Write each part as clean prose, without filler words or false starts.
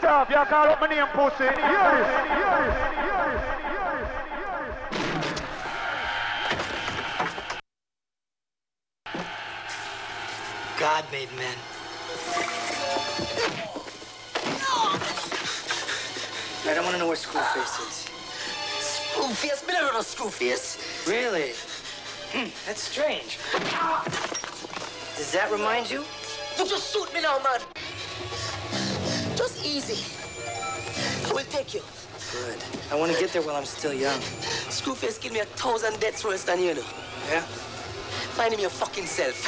off, you call up my name, pussy. Hear this, hear this, hear this, hear this, hear this. God made men. I don't want to know where Screwface is. Screwface? Me never heard of Screwface. Really? That's strange. Does that remind you? You just shoot me now, man. Just easy. I will take you. Good. I want to get there while I'm still young. Screwface give me 1,000 deaths worse than you know. Yeah? Find him your fucking self.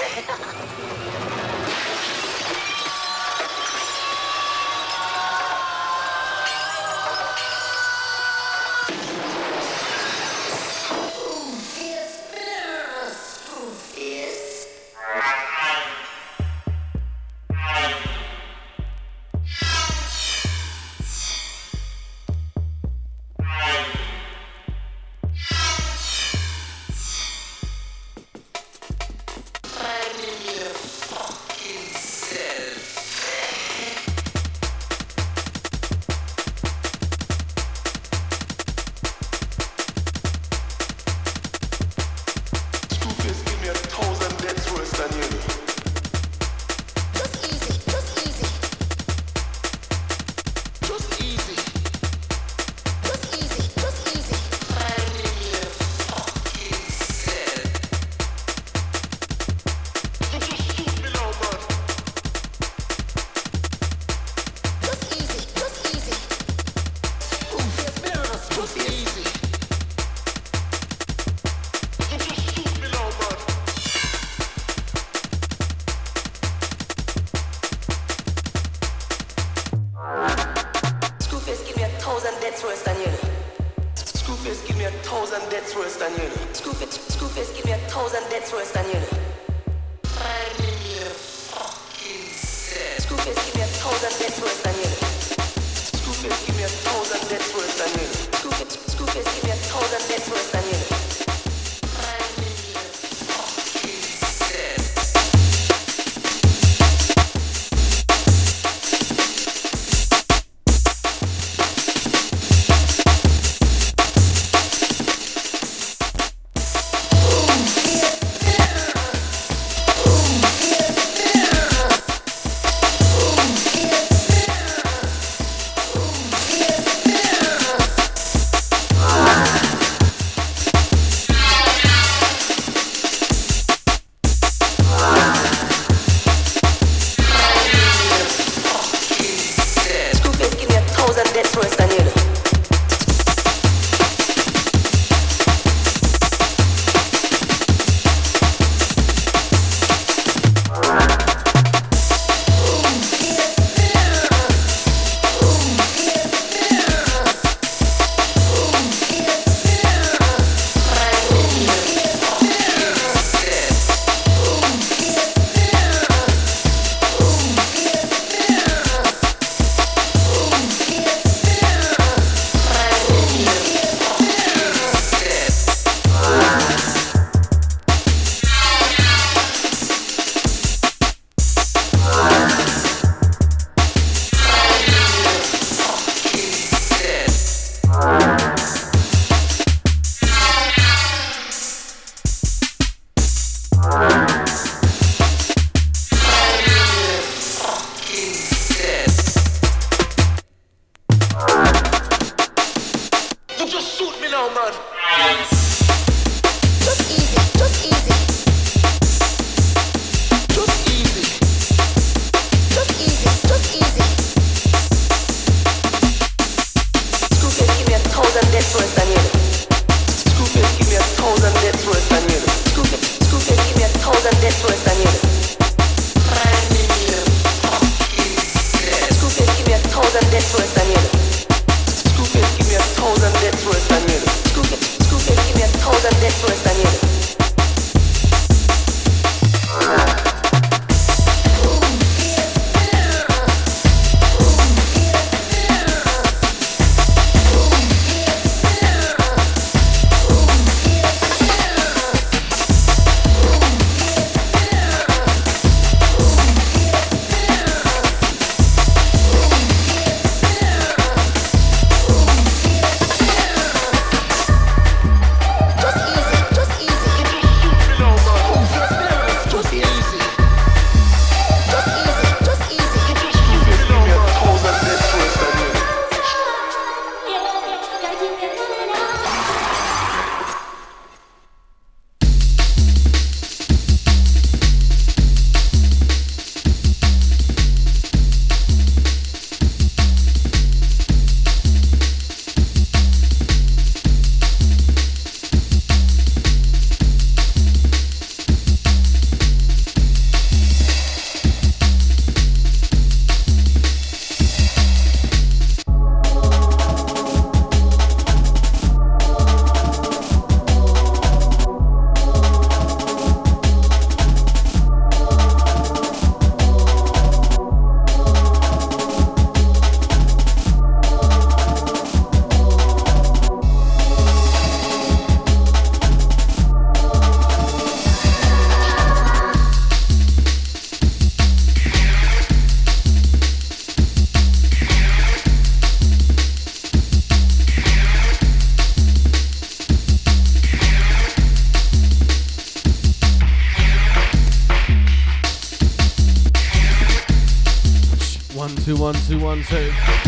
2 1 2 1 2.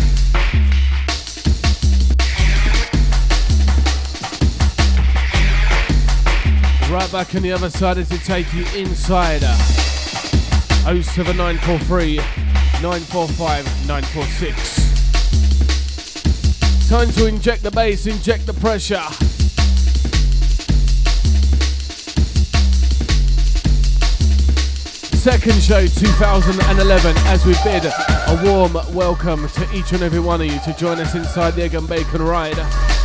Right back on the other side as to take you inside. 07943 945 946. Time to inject the bass, inject the pressure. Second show 2011 as we bid a warm welcome to each and every one of you to join us inside the Egg and Bacon ride.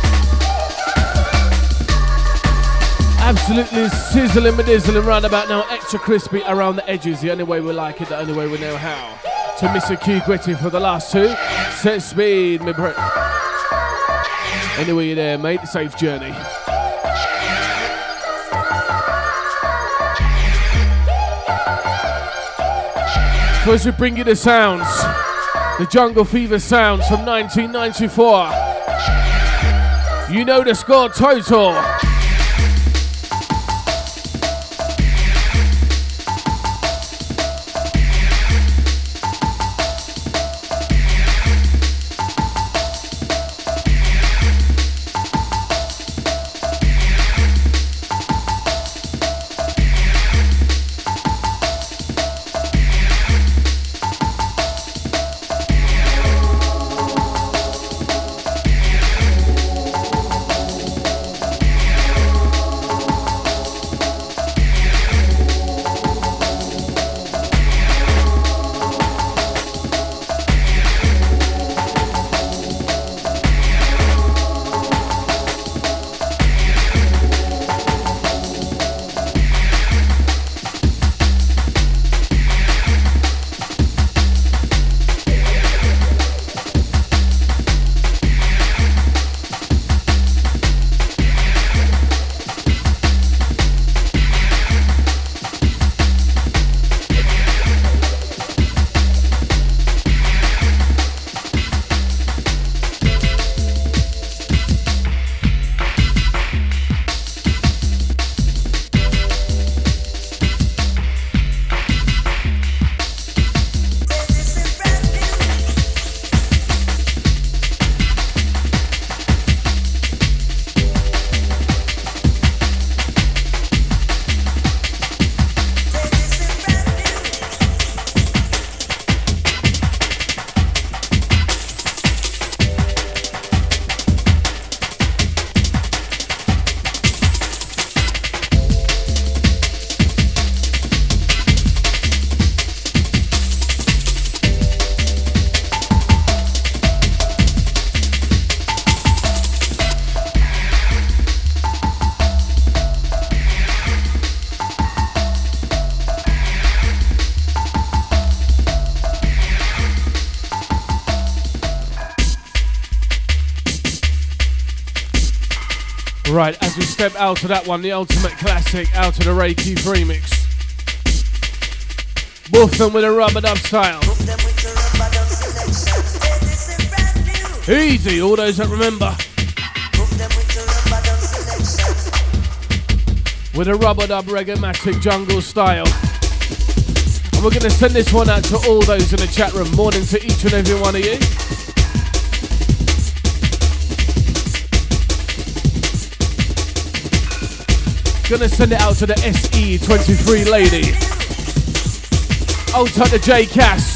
Absolutely sizzling, medizzling right about now, extra crispy around the edges, the only way we like it, the only way we know how. To Mr. Q Gritty for the last two, set speed, me bro. Anyway you're there mate, safe journey. So as we bring you the sounds, the Jungle Fever sounds from 1994. You know the score total. Right, as we step out of that one, the ultimate classic, out of the Ray Keith remix. Boof them with a rubber dub style. Easy, all those that remember. With a rubber dub reggae-matic jungle style. And we're going to send this one out to all those in the chat room. Morning to each and every one of you. Gonna send it out to the SE23 lady. Old type the J Cass.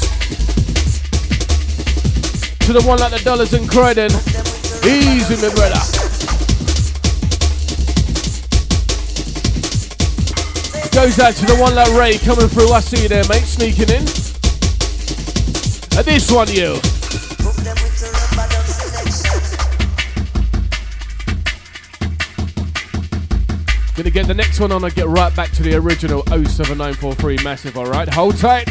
To the one like the Dollars and Croydon. Easy, my brother. Goes out to the one like Ray coming through. I see you there, mate, sneaking in. And this one, you. Gonna get the next one on and get right back to the original 07943 massive, alright? Hold tight.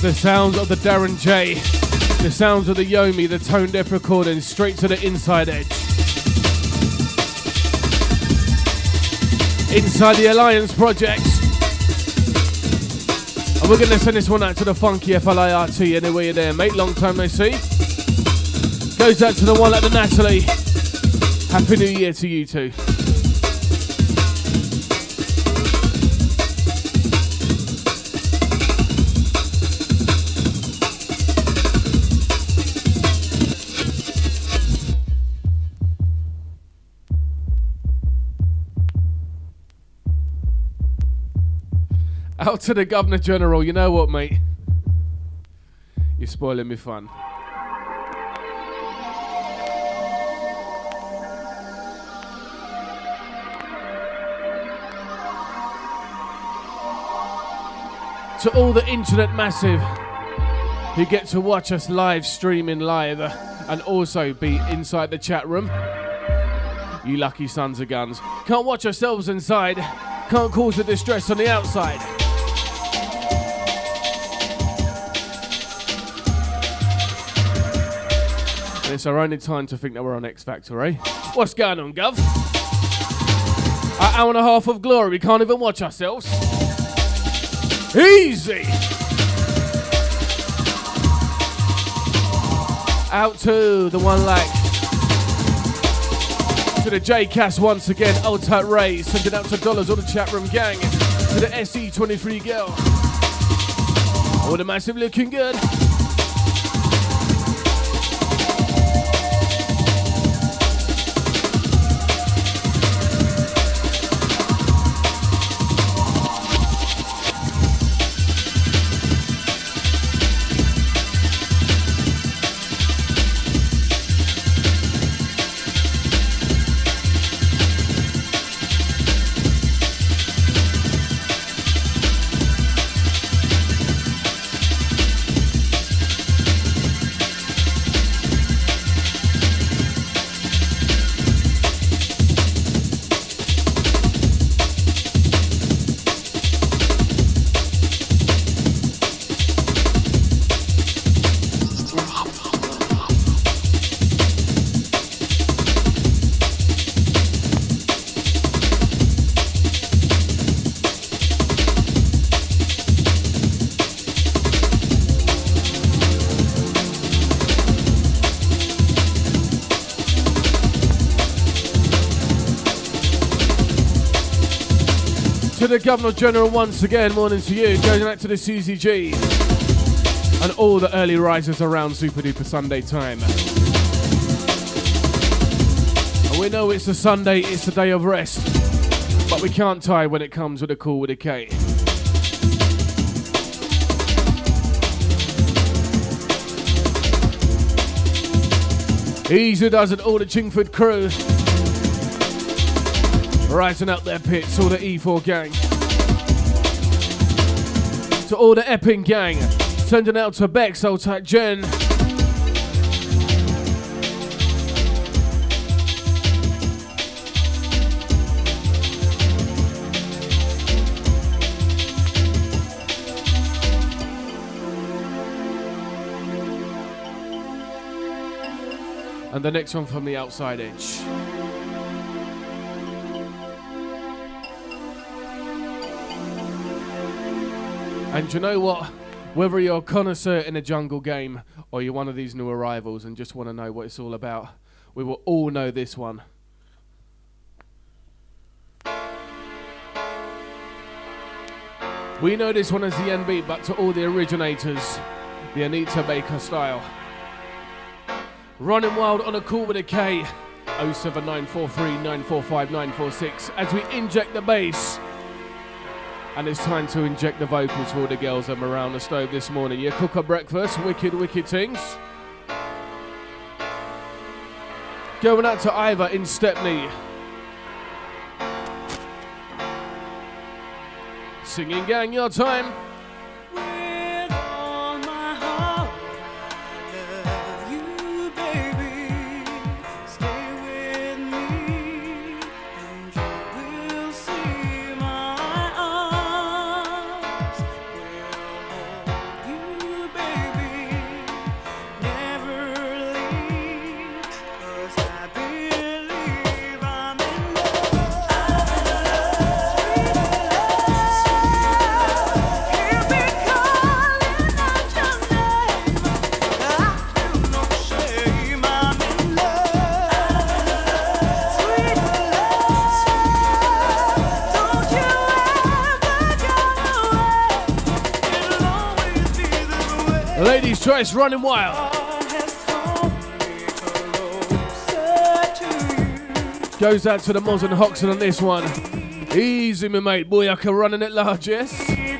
The sounds of the Darren J, the sounds of the Yomi, the Tone Deaf recording, straight to the Inside Edge. Inside the Alliance Project. And we're going to send this one out to the Funky FLIRT anyway you're there, mate. Long time no see. Goes out to the one at the Natalie. Happy New Year to you too. Out to the Governor General, you know what, mate? You're spoiling me fun. To all the internet massive who get to watch us live streaming live and also be inside the chat room. You lucky sons of guns. Can't watch ourselves inside, can't cause the distress on the outside. And it's our only time to think that we're on X Factor, eh? What's going on, Gov? An hour and a half of glory, we can't even watch ourselves. Easy! Out to the one like. To the J-Cast once again, Old Tight Ray, sending out to dollars, all the chat room gang. To the SE23 girl. All the massive looking good. To the Governor General once again, morning to you. Going out to the Susie G and all the early risers around Super Duper Sunday time. And we know it's a Sunday, it's a day of rest, but we can't tie when it comes with a call with a K. Easy does it, all the Chingford crew. Rising up their pits, all the E4 gang. To all the Epping gang, sending out to Bex, old tight Jen. And the next one from the Outside Edge. And you know what? Whether you're a connoisseur in a jungle game or you're one of these new arrivals and just want to know what it's all about, we will all know this one. We know this one as the NB, but to all the originators, the Anita Baker style. Running wild on a call with a K, 07943 945 946, as we inject the bass. And it's time to inject the vocals for all the girls that are around the stove this morning. You cook a breakfast, wicked, wicked things. Going out to Ivor in Stepney. Singing gang, your time. Choice running wild. Goes out to the Moz and Hoxton on this one. Easy, my mate. Boy, I can running it large, yes?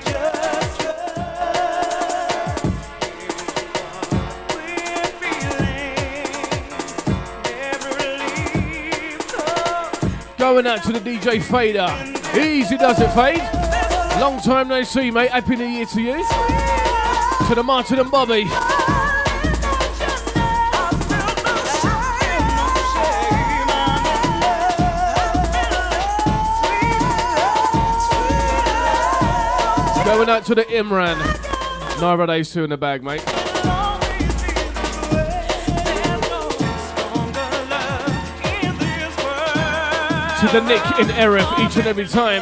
Going out to the DJ Fader. Easy does it, Fade. Long time no see, mate. Happy New Year to you. To the Martin and Bobby. Going out to the Imran. Neither of those two in the bag, mate. To the Nick in Erif each and every time.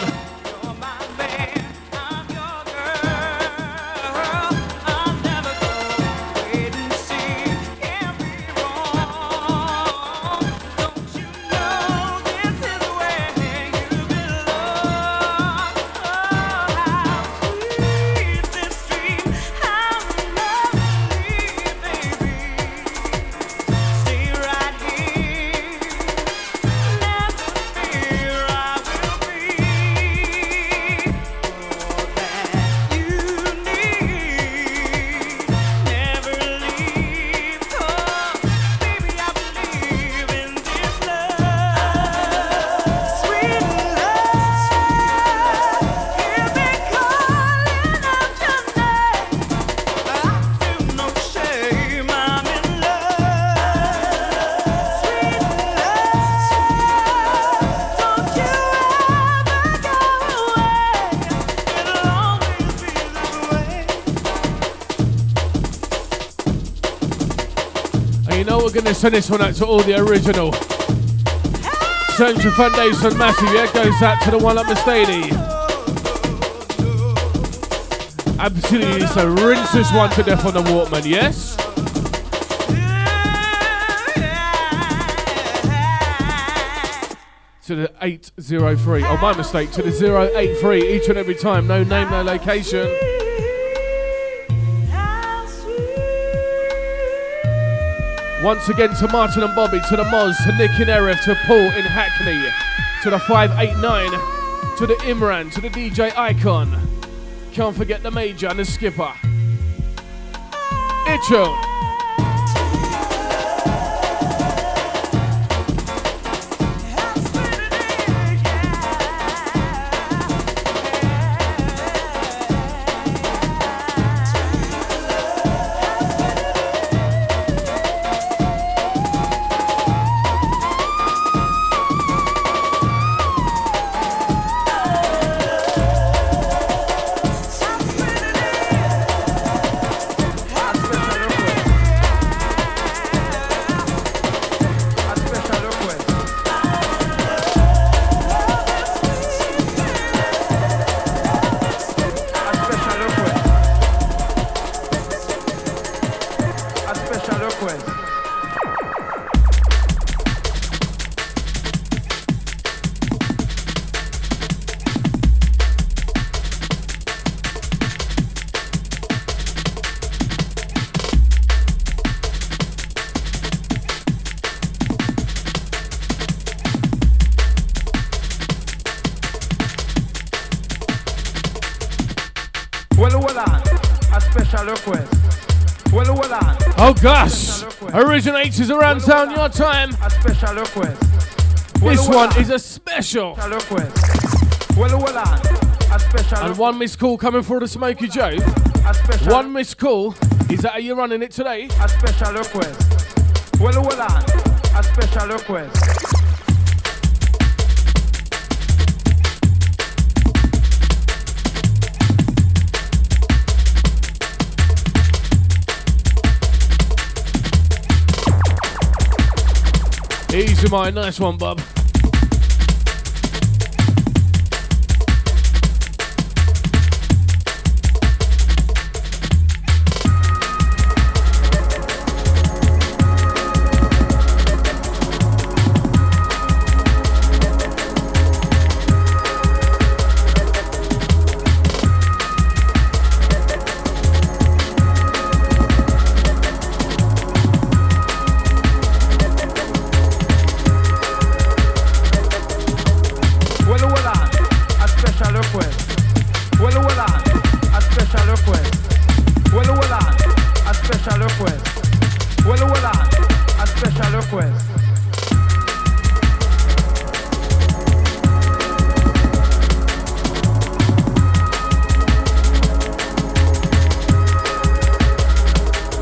Gonna send this one out to all the original Central Foundation Massive, yeah, goes out to the one up the stady. Absolutely, so rinse this one to death on the Walkman, yes? To the 803, oh my mistake, to the 083 each and every time, no name, no location. Once again to Martin and Bobby, to the Moz, to Nick in Erif, to Paul in Hackney, to the 589, to the Imran, to the DJ Icon. Can't forget the Major and the Skipper. Itchon. Oh gosh, originators around town, your time. A special request. This one is a special. Request. A special. And one missed call coming for the Smoky Joe. One missed call. Is that how you're running it today? A special request. A special request. Easy, mate. Nice one, bub.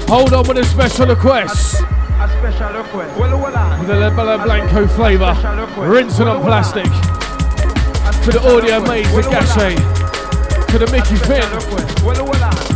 Hold on with a special request. A special request. Well, With a Bella Blanco flavour. Rinsing on plastic. To the audio maze, the Gachet. To the Mickey Finn. Well,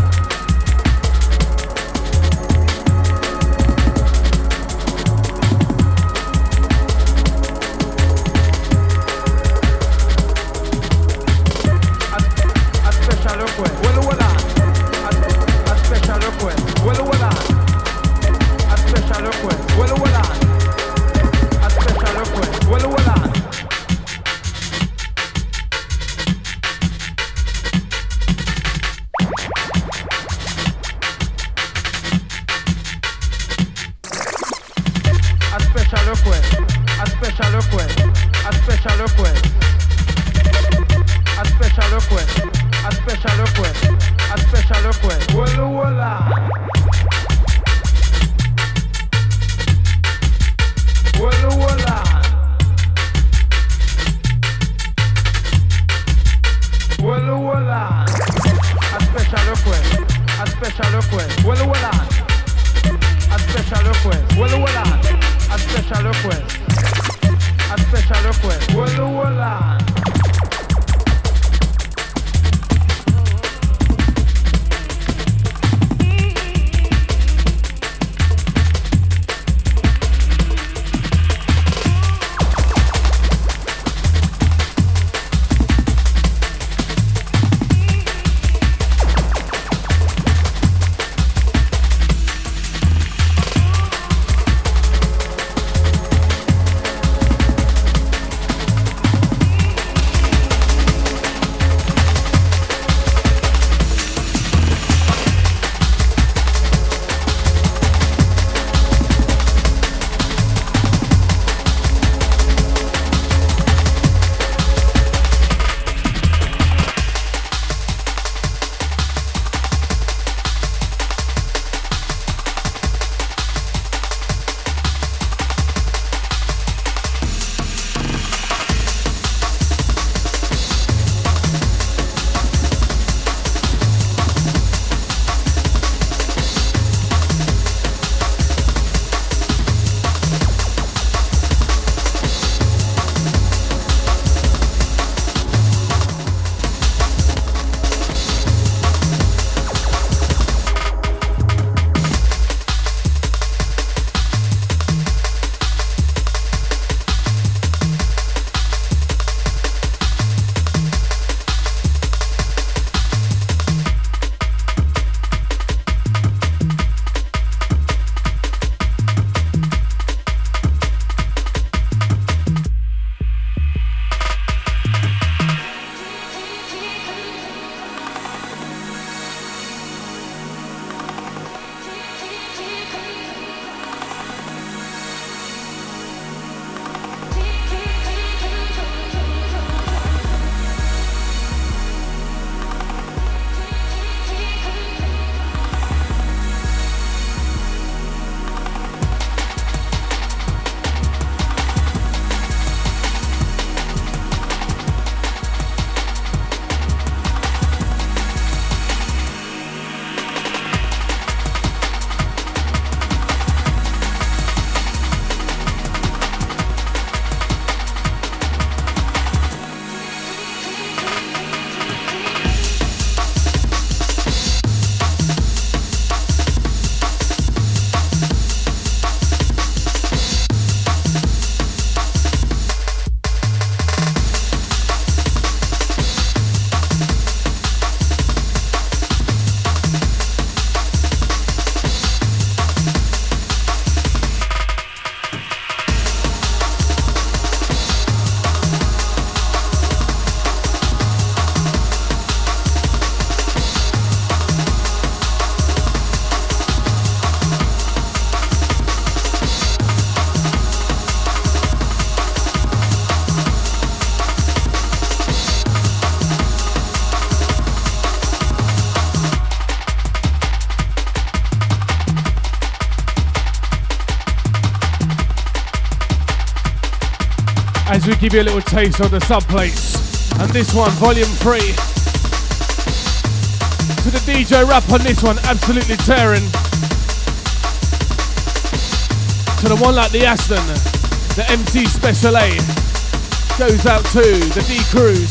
as we give you a little taste of the subplates. And this one, volume 3. To the DJ rap on this one, absolutely tearing. To the one like the Aston, the MC Special A. Goes out to the D Cruise.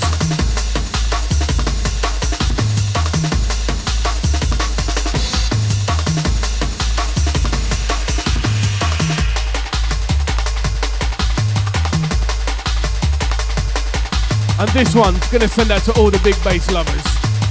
And this one's gonna send out to all the big bass lovers.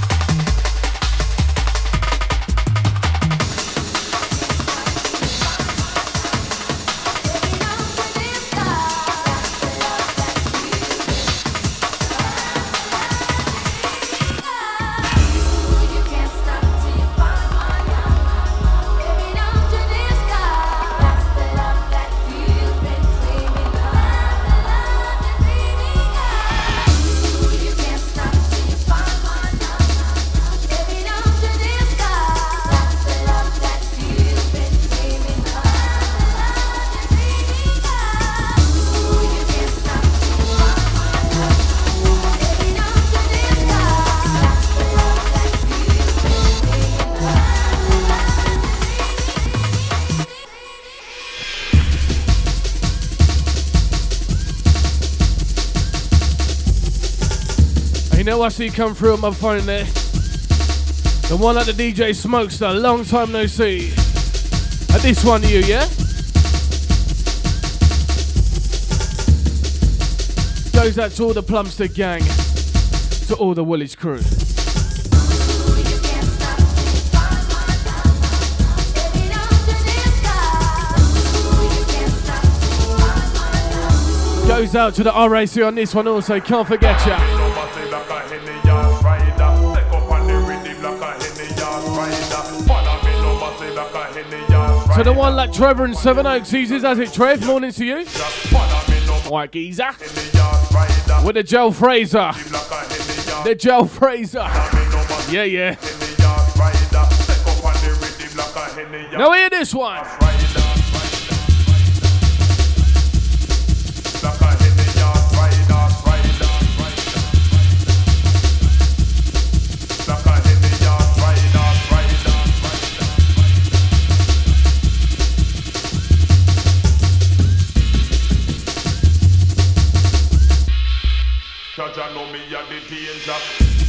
You know I see you come through on my phone there. The one at the DJ Smokester, long time no see. And this one to you, yeah? Goes out to all the Plumstead gang, to all the Woolwich crew. Goes out to the RAC on this one also, can't forget ya. To the one like Trevor and Seven Oaks uses, as it Trev, morning to you. White geezer. With the Joe Fraser. The Joe Fraser. Yeah, yeah. Now hear this one. Jaja know me a the danger.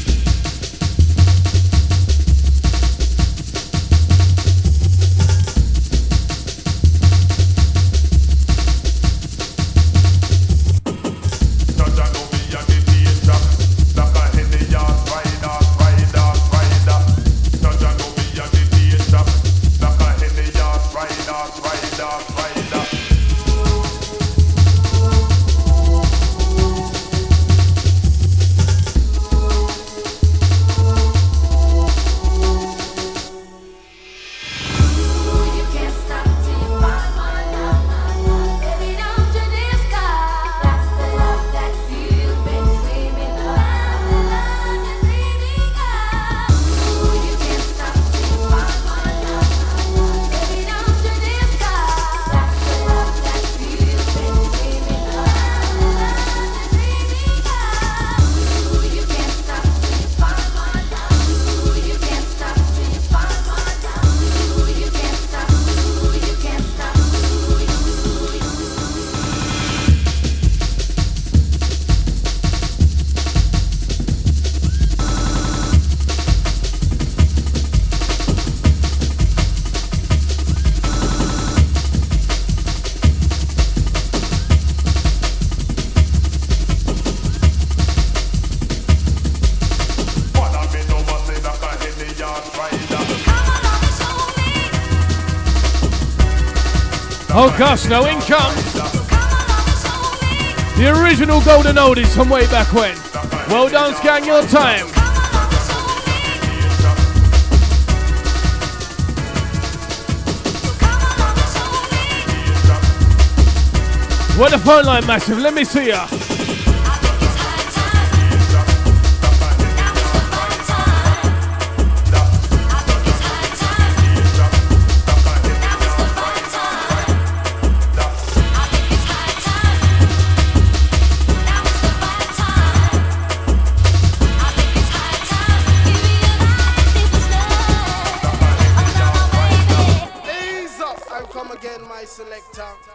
Oh gosh, no income. The original golden oldies from way back when. Well done, Scan, your time. What the phone line, massive? Let me see ya. Selector.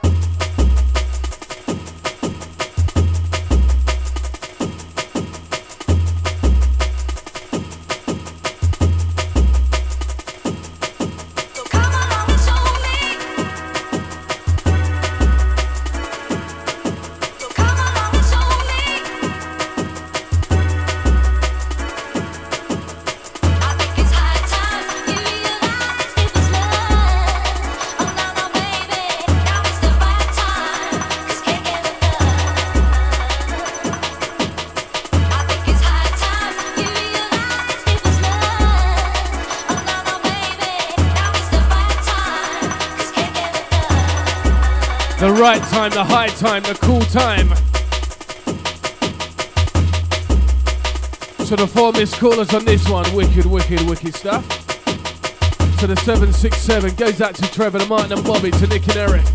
The right time, the high time, the cool time. So the 4 missed callers on this one, wicked, wicked, wicked stuff. To the 767, goes out to Trevor, to Martin and Bobby, to Nick and Eric.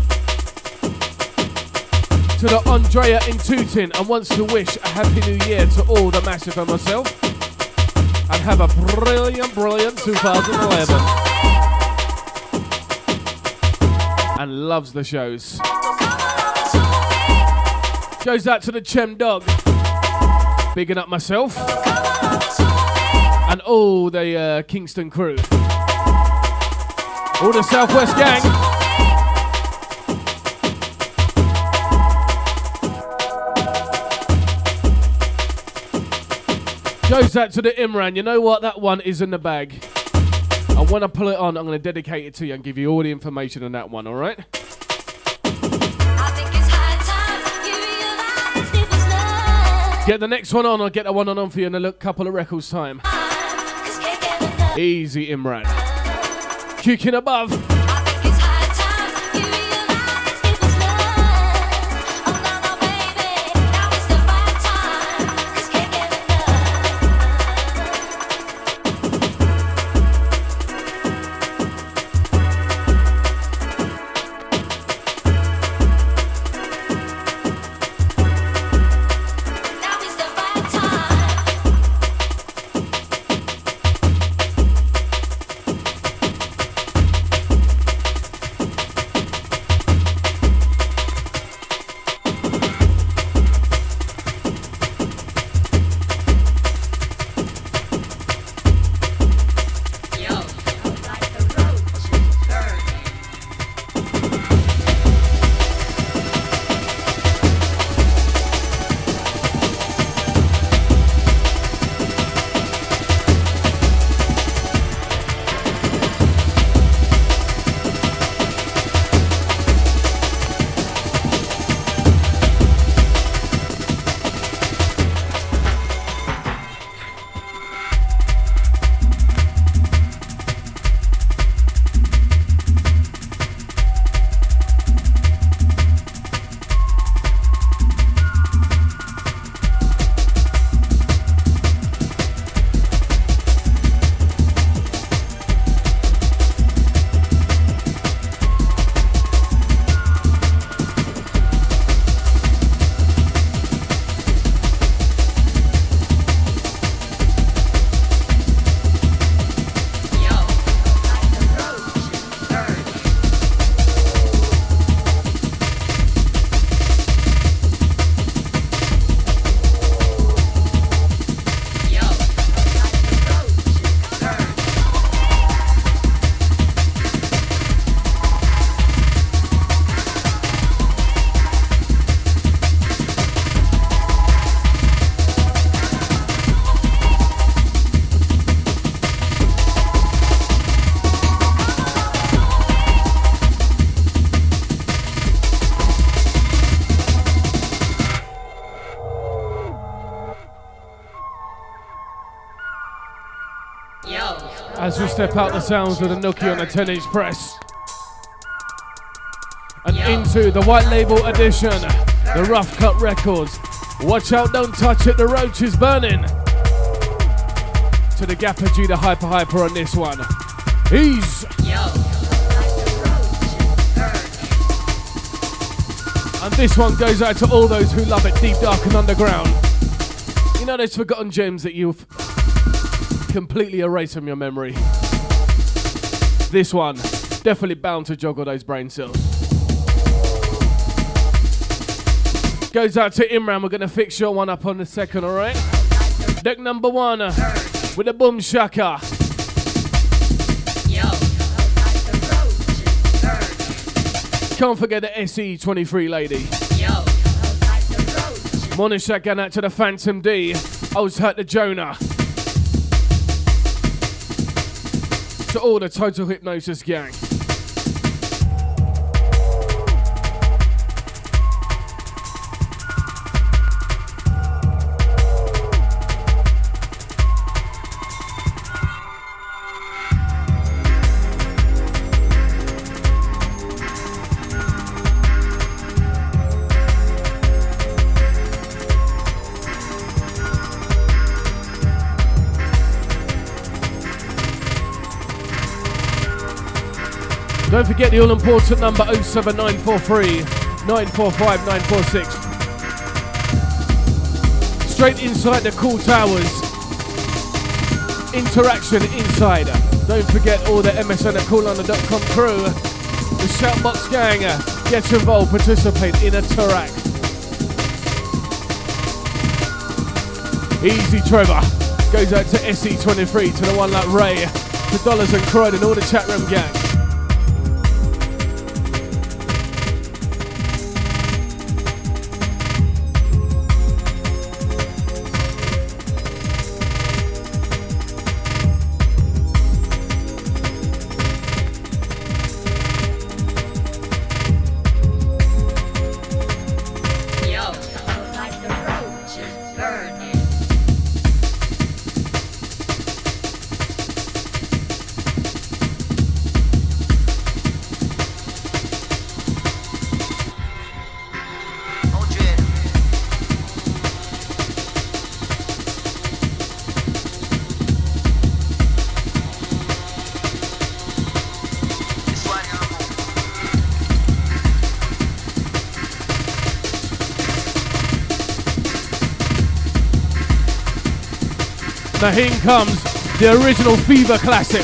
To the Andrea in Tooting, and wants to wish a happy new year to all the Massive and myself. And have a brilliant, brilliant 2011. And loves the shows. Goes out to the Chem Dog. Bigging up myself. And all the Kingston crew. All the Southwest gang. Goes out to the Imran. You know what? That one is in the bag. And when I pull it on, I'm going to dedicate it to you and give you all the information on that one, alright? Get the next one on, I'll get the one on for you in a couple of records time. Easy, Imran. Kicking above. As we step out the sounds of the Nookie on the 10-inch press. And into the white label edition, the Rough Cut Records. Watch out, don't touch it, the roach is burning. To the Gapper G, the Hyper on this one. Ease. And this one goes out to all those who love it deep, dark and underground. You know those forgotten gems that you've completely erased from your memory. This one, definitely bound to joggle those brain cells. Goes out to Imran, we're going to fix your one up on the second, alright? Deck number 1 with the Boom Shaka. Can't forget the SE23 lady. Morning shot going out to the Phantom D. I was hurt to Jonah. To all the Total Hypnosis gang. Don't forget the all-important number 07943 945 946. Straight inside the cool towers. Interaction inside. Don't forget all the MSN at CoolLondon.com crew. The Shoutbox gang. Get involved, participate, interact. Easy Trevor. Goes out to SE23, to the one like Ray, to Dollars and Croyd and all the chat room gang. Now here comes the original Fever classic.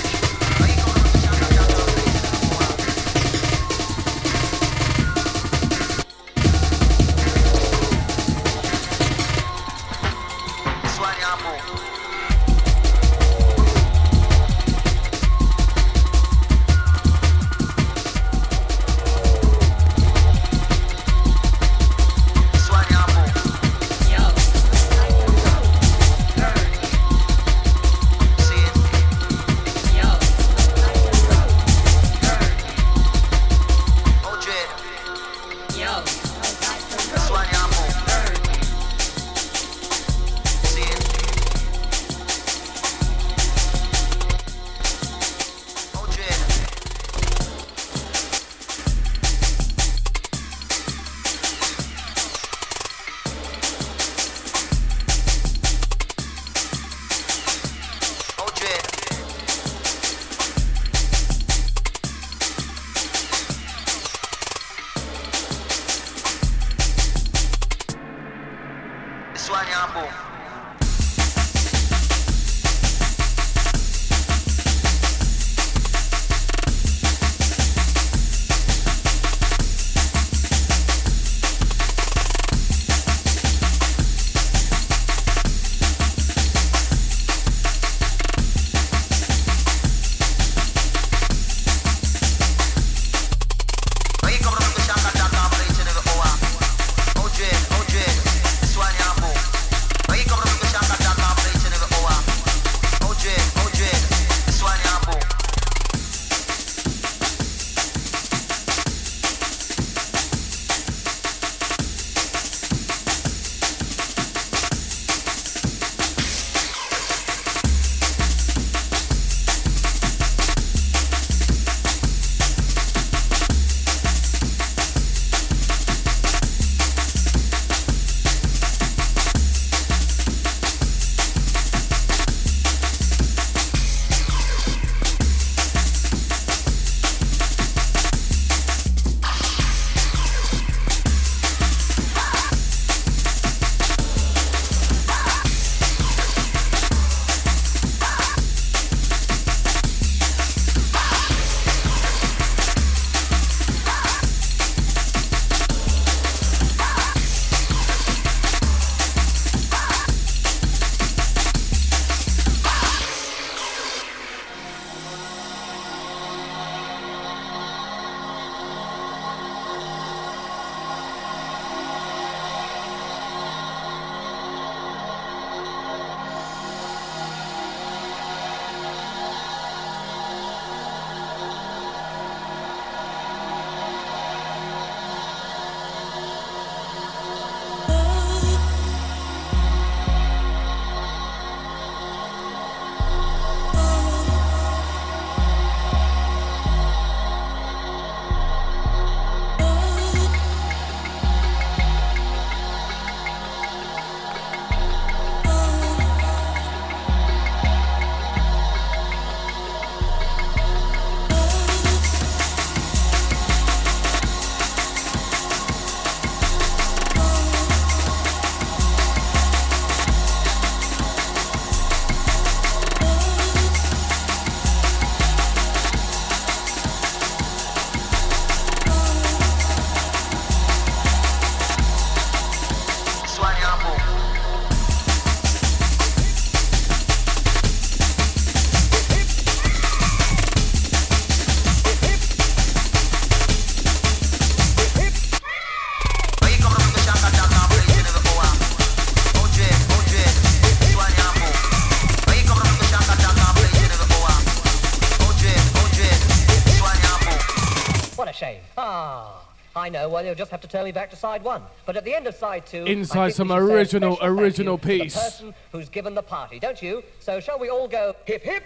I know, well, you'll just have to turn me back to side one. But at the end of side two... Inside some original piece. The person who's given the party, don't you? So shall we all go hip hip?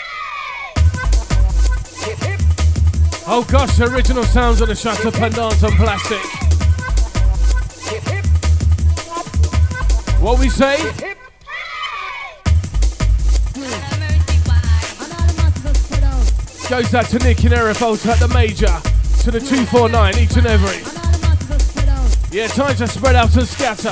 Hip hip. Oh gosh, original sounds of the Shutter Pendant on plastic. Hip hip. What we say? Hip hip. Goes out to Nick and Eric Volta at the major. To the 249, each and every. Yeah, time to spread out and scatter.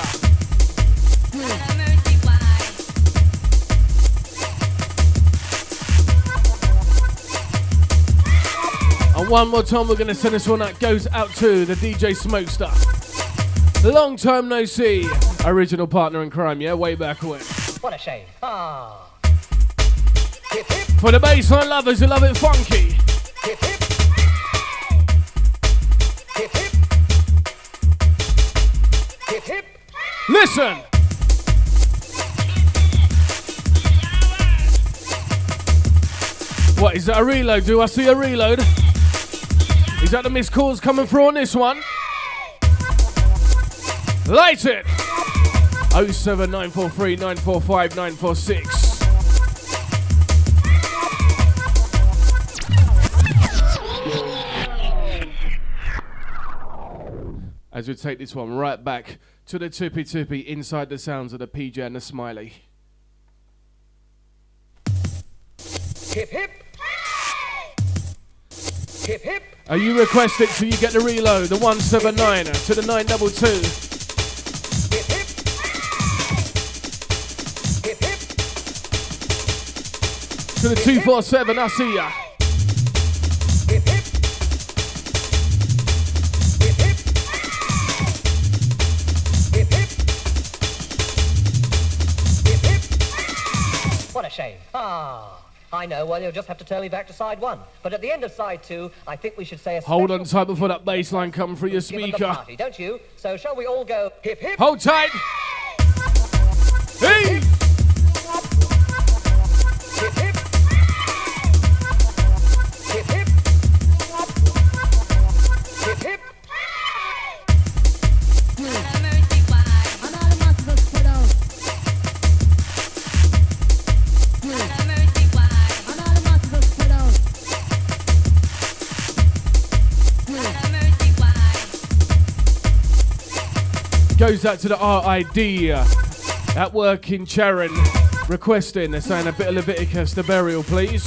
And one more time, we're going to send this one that goes out to the DJ Smokester. Long time no see. Original partner in crime, yeah, way back when. What a shame. Ah. Hip hip. For the bassline lovers who love it funky. Hip hip. Hip hip. Hip hip. Listen. What, is that a reload? Do I see a reload? Is that the missed calls coming through on this one? Light it! 07943 945 946. As we take this one right back to the tippy inside the sounds of the PJ and the Smiley. Hip hip. Hip hip. Are you requested so you get the reload? The 179 to the 922. Hip hip. Hip hip. To the 247, I see ya. Hip hip. Hip hip. Hip hip. Hip hip. What a shame. Ah. I know, well, you'll just have to turn me back to side one. But at the end of side two, I think we should say a Hold on tight before that bass line comes through your speaker. Party, don't you? So shall we all go hip hip? Hold tight. Hey! Hip hip. Hip hip. Hip hip. Goes out to the RID at work in Charon, requesting, they're saying a bit of Leviticus, the burial, please.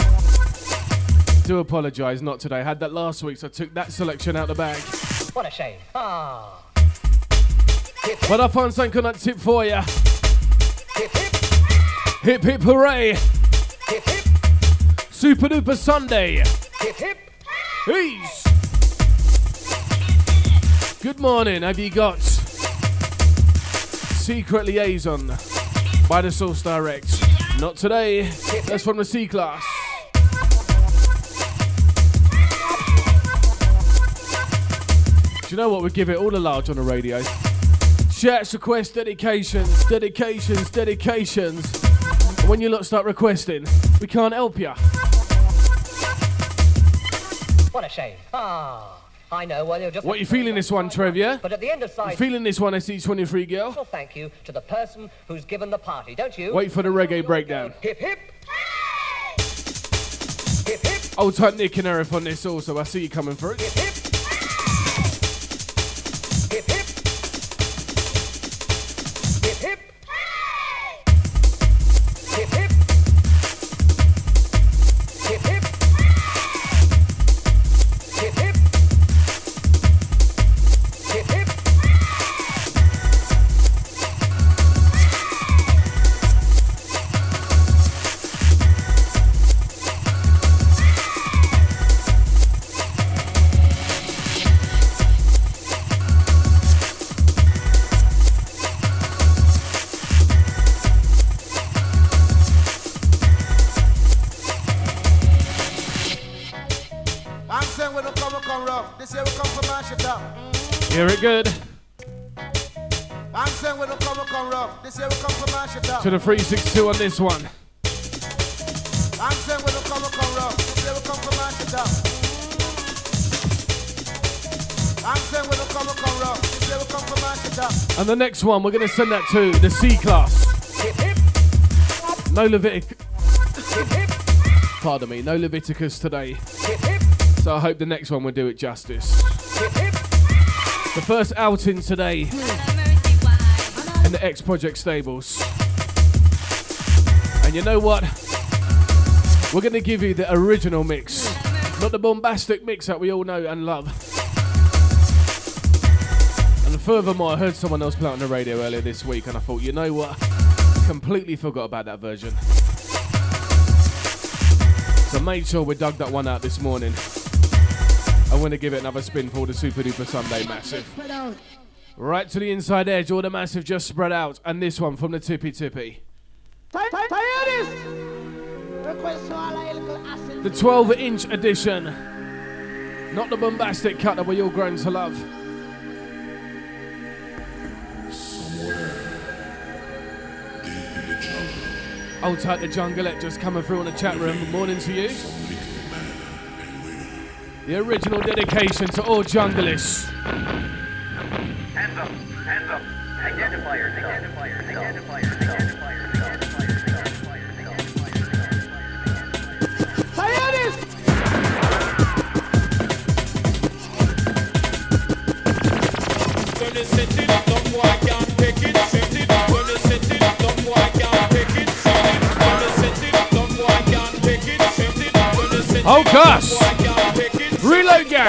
Do apologise, not today. Had that last week, so I took that selection out the bag. What a shame. Ah. But I found something on that tip for you. Hip hip. Hip hip hooray. Hip hip. Super duper Sunday. Hip hip. Peace. Good morning, have you got Secret Liaison by the Source Direct? Not today, that's from the C-Class. Do you know what? We give it all the large on the radio. Shouts, requests, dedications. And when you lot start requesting, we can't help you. What a shame. Ah. I know, well, you'll just... What, you feeling this one, Trev, yeah? But at the end of side... You feeling this one, SC23 girl? Well, thank you to the person who's given the party, don't you? Wait for the reggae breakdown. Hip hip. Hip hip. I'll type Nick and Eric on this also. I see you coming through. Hip hip. Hip hip. Hip hip. Hip hip. Hip hip. Hip hip. Hip hip. I'm saying we don't come rough. This year we come for mash it up. Hear it good. I'm saying we don't come rough. This year we come for mash it up. To the 362 on this one. I'm saying we don't come rough. This year we come for mash it up. I'm saying we don't come rough. This year we come from Manchester. And the next one, we're going to send that to the C class. No Pardon me, no Leviticus today. So I hope the next one will do it justice. The first outing today in the X Project stables. And you know what? We're going to give you the original mix, not the bombastic mix that we all know and love. And furthermore, I heard someone else play it on the radio earlier this week, and I thought, you know what? Completely forgot about that version. So made sure we dug that one out this morning. I want to give it another spin for the Super Duper Sunday Massive. Right to the inside edge, all the Massive just spread out, and this one from the Tippy Tippy. The 12-inch edition, not the bombastic cut that we all grown to love. Old tight the Jungleette just coming through on the chat room. Good morning to you. The original dedication to all junglists. Hands up, hands up. Identifier, identifier, identifier, identifier. Gonna set it, no more I can't take it, set it. Gonna set it, no more I can't take it, set it. Gonna set it, no more I can't take it, set it. Gonna set it, oh gosh! no more I can't take it. Reload gang!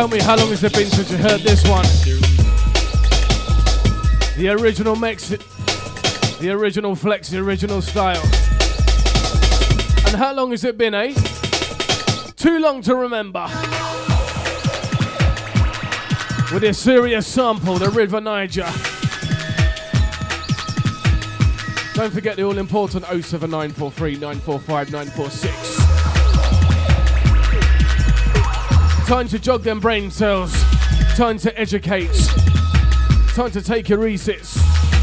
Tell me how long has it been since you heard this one? The original mix, the original flex, the original style. And how long has it been, eh? Too long to remember. With a serious sample, the River Niger. Don't forget the all-important 07943 945 946. Time to jog them brain cells. Time to educate. Time to take your resits.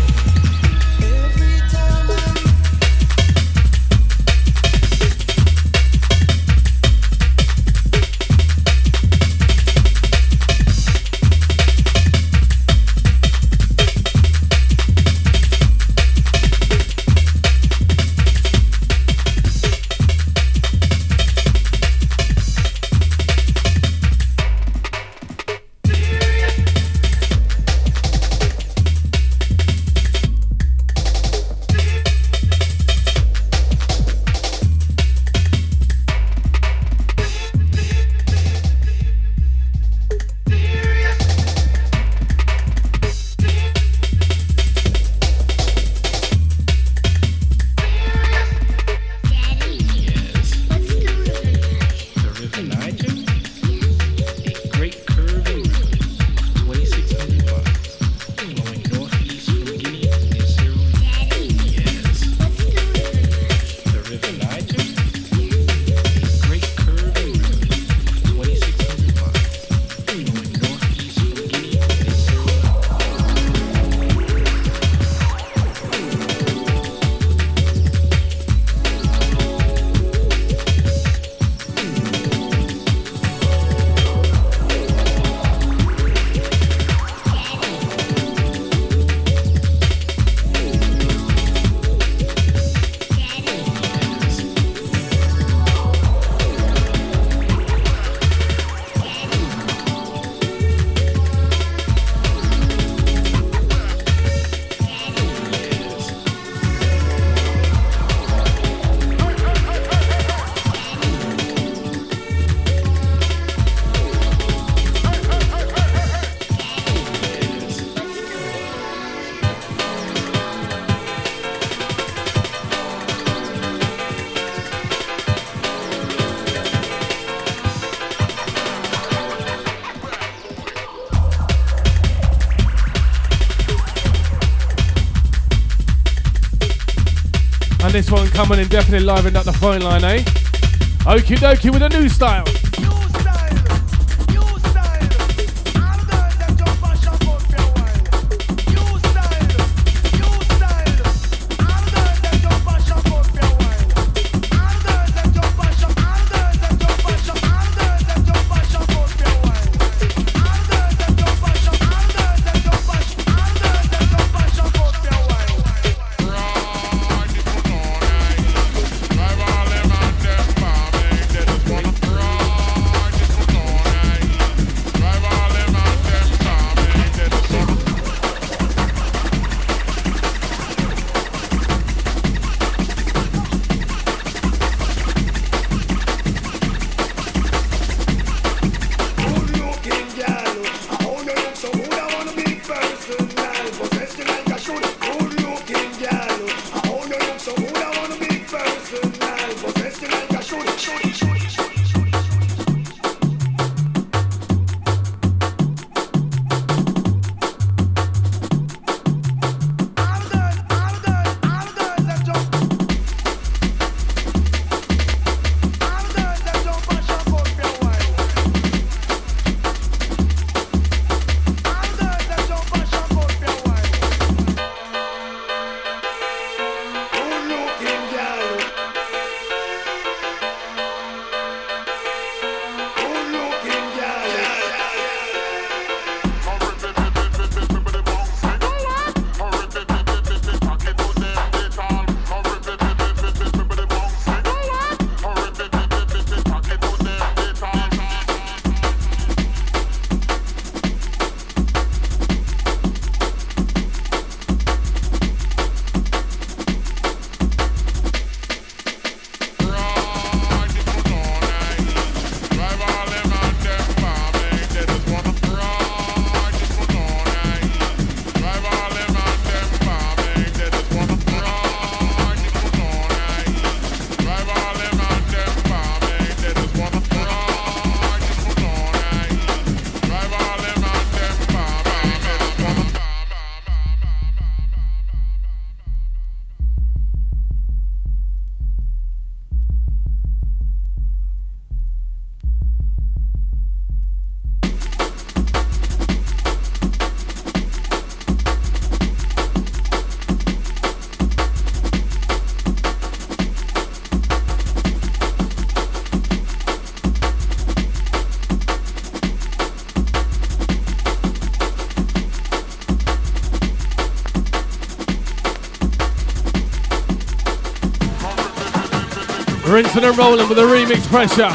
And this one coming in definitely livened up the phone line, eh? Okie dokie with a new style. Wanna Rinsing and rolling with the remix pressure.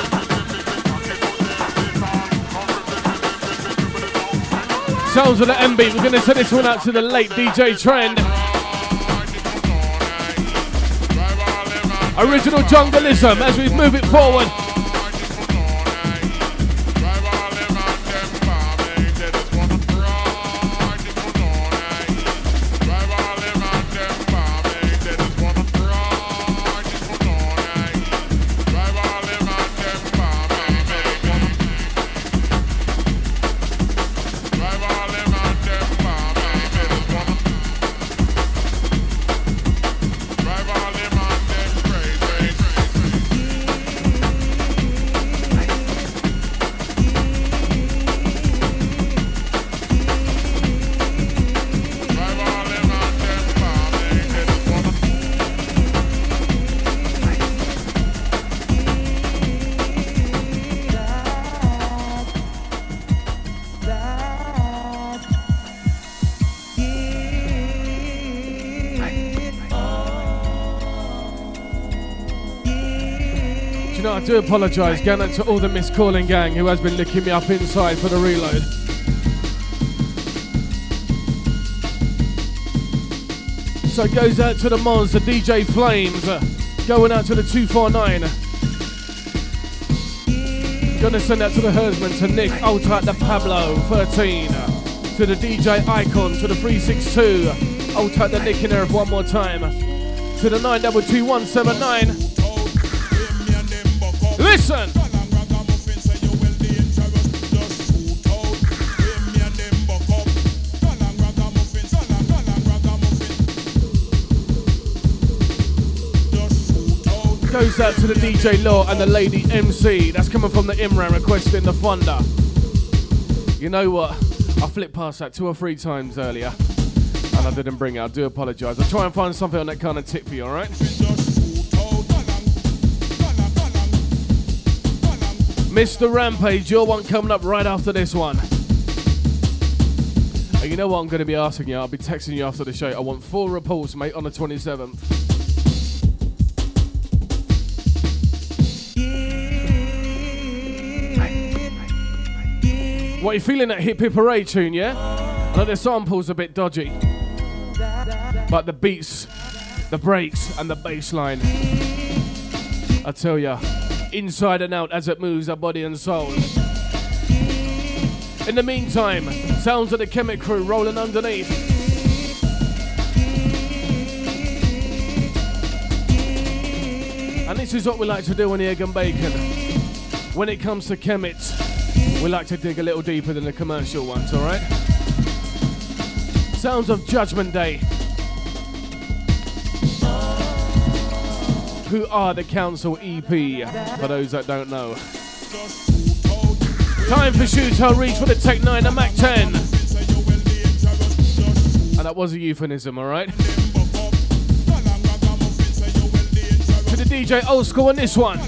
Sounds of the MB. We're going to send this one out to the late DJ Trend. Original jungleism as we move it forward. I do apologise, going out to all the Miss Calling gang who has been looking me up inside for the reload. So it goes out to the Monster, DJ Flames, going out to the 249. Gonna send out to the Herdsman, to Nick, Ultra, the Pablo, 13. To the DJ Icon, to the 362. Ultra, the Nick in there one more time. To the 922179. Listen! Goes out to the DJ Law and the Lady MC. That's coming from the Imran requesting the Thunder. You know what? I flipped past that 2 or 3 times earlier and I didn't bring it. I do apologise. I'll try and find something on that kind of tip for you, alright? Mr. Rampage, your one coming up right after this one. And you know what I'm going to be asking you? I'll be texting you after the show. I want 4 reports, mate, on the 27th. What, you feeling that Hip Hip Hooray tune, yeah? I know the sample's a bit dodgy. But the beats, the breaks, and the bass line, I tell ya, inside and out as it moves our body and soul. In the meantime, sounds of the Chemic Crew rolling underneath. And this is what we like to do on the Egg and Bacon. When it comes to Chemits, we like to dig a little deeper than the commercial ones, alright? Sounds of Judgment Day. Who are the Council EP, for those that don't know. Time for Shooter Reach for the Tech 9 and Mac 10. And that was a euphemism, alright? To the DJ Old School on this one.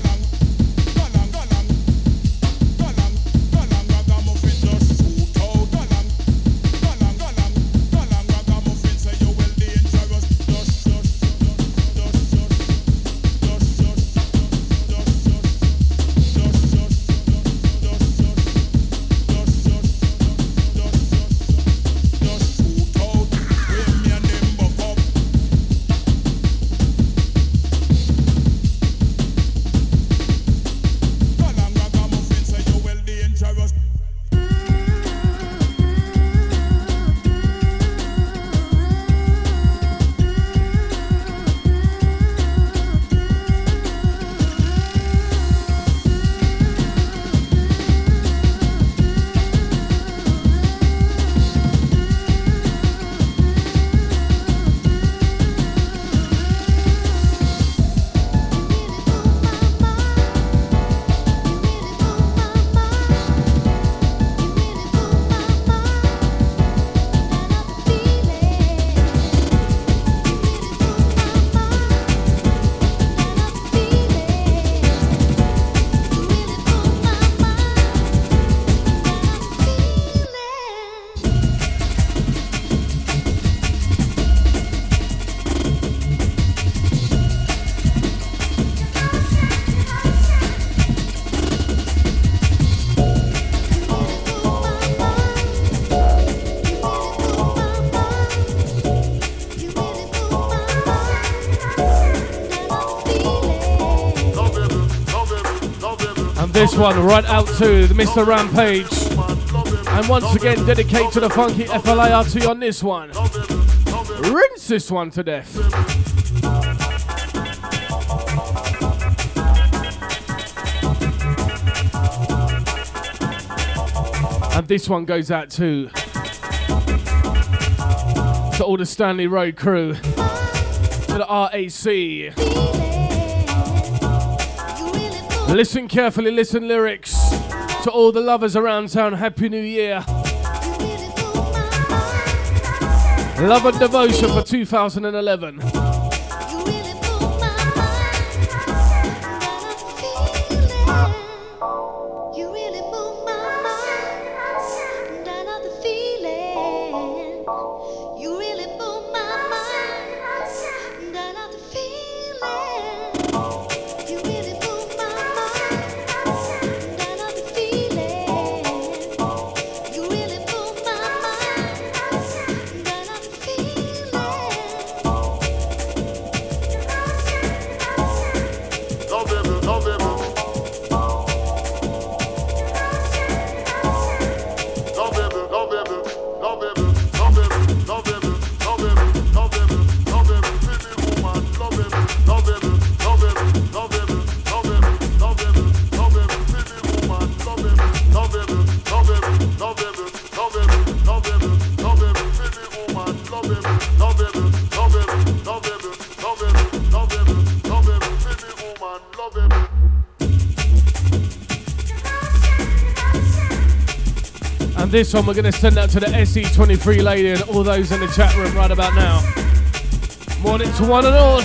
this one right out to the Mr. Rampage. And once again, dedicate to the funky FLART on this one. Rinse this one to death. And this one goes out to all the Stanley Road crew, to the RAC. Listen carefully, listen lyrics. To all the lovers around town, Happy New Year. Love and devotion for 2011. This one we're going to send out to the SE23 lady and all those in the chat room right about now. Morning to one and all.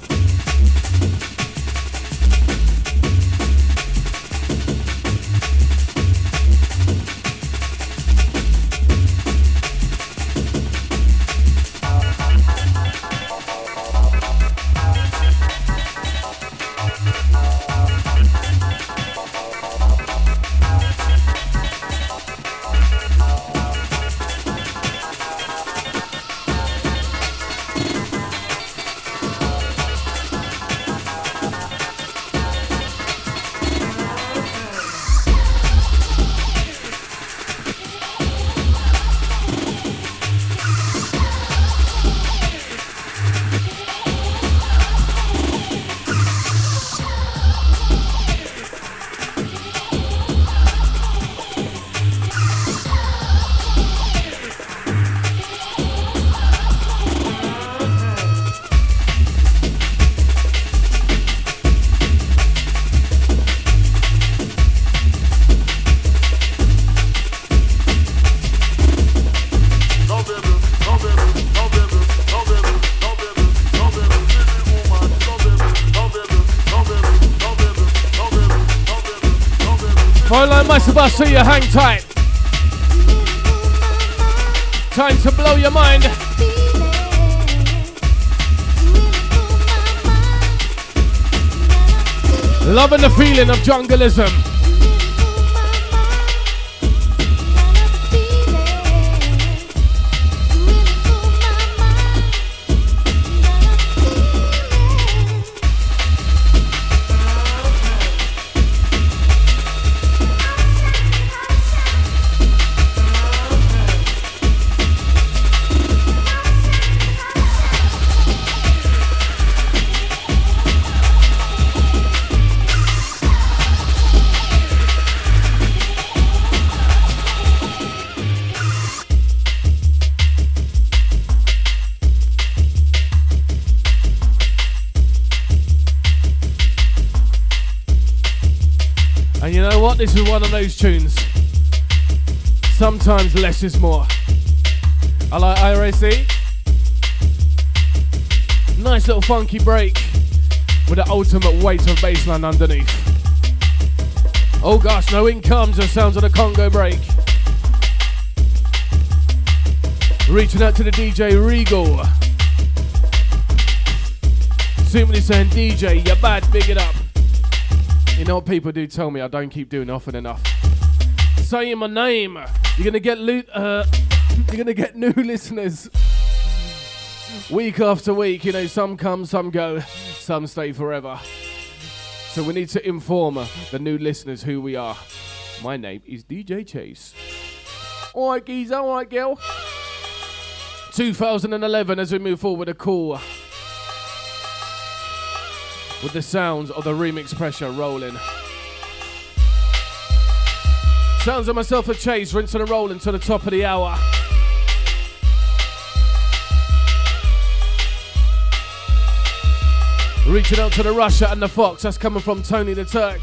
So you hang tight. Time to blow your mind. Loving the feeling of jungleism. And you know what? This is one of those tunes. Sometimes less is more. I like IRAC. Nice little funky break with the ultimate weight of bassline underneath. Oh gosh, no, in comes the sounds of the Congo break. Reaching out to the DJ Regal. Simply saying, DJ, you're bad, big it up. You know what people do tell me, I don't keep doing often enough. Saying my name, you're gonna get new listeners week after week. You know, some come, some go, some stay forever. So we need to inform the new listeners who we are. My name is DJ Chase. Alright, geezer, alright, girl. 2011 as we move forward, a cool with the sounds of the remix pressure rolling. Sounds of myself a Chase, rinsing and rolling to the top of the hour. Reaching out to the Russia and the Fox, that's coming from Tony the Turk.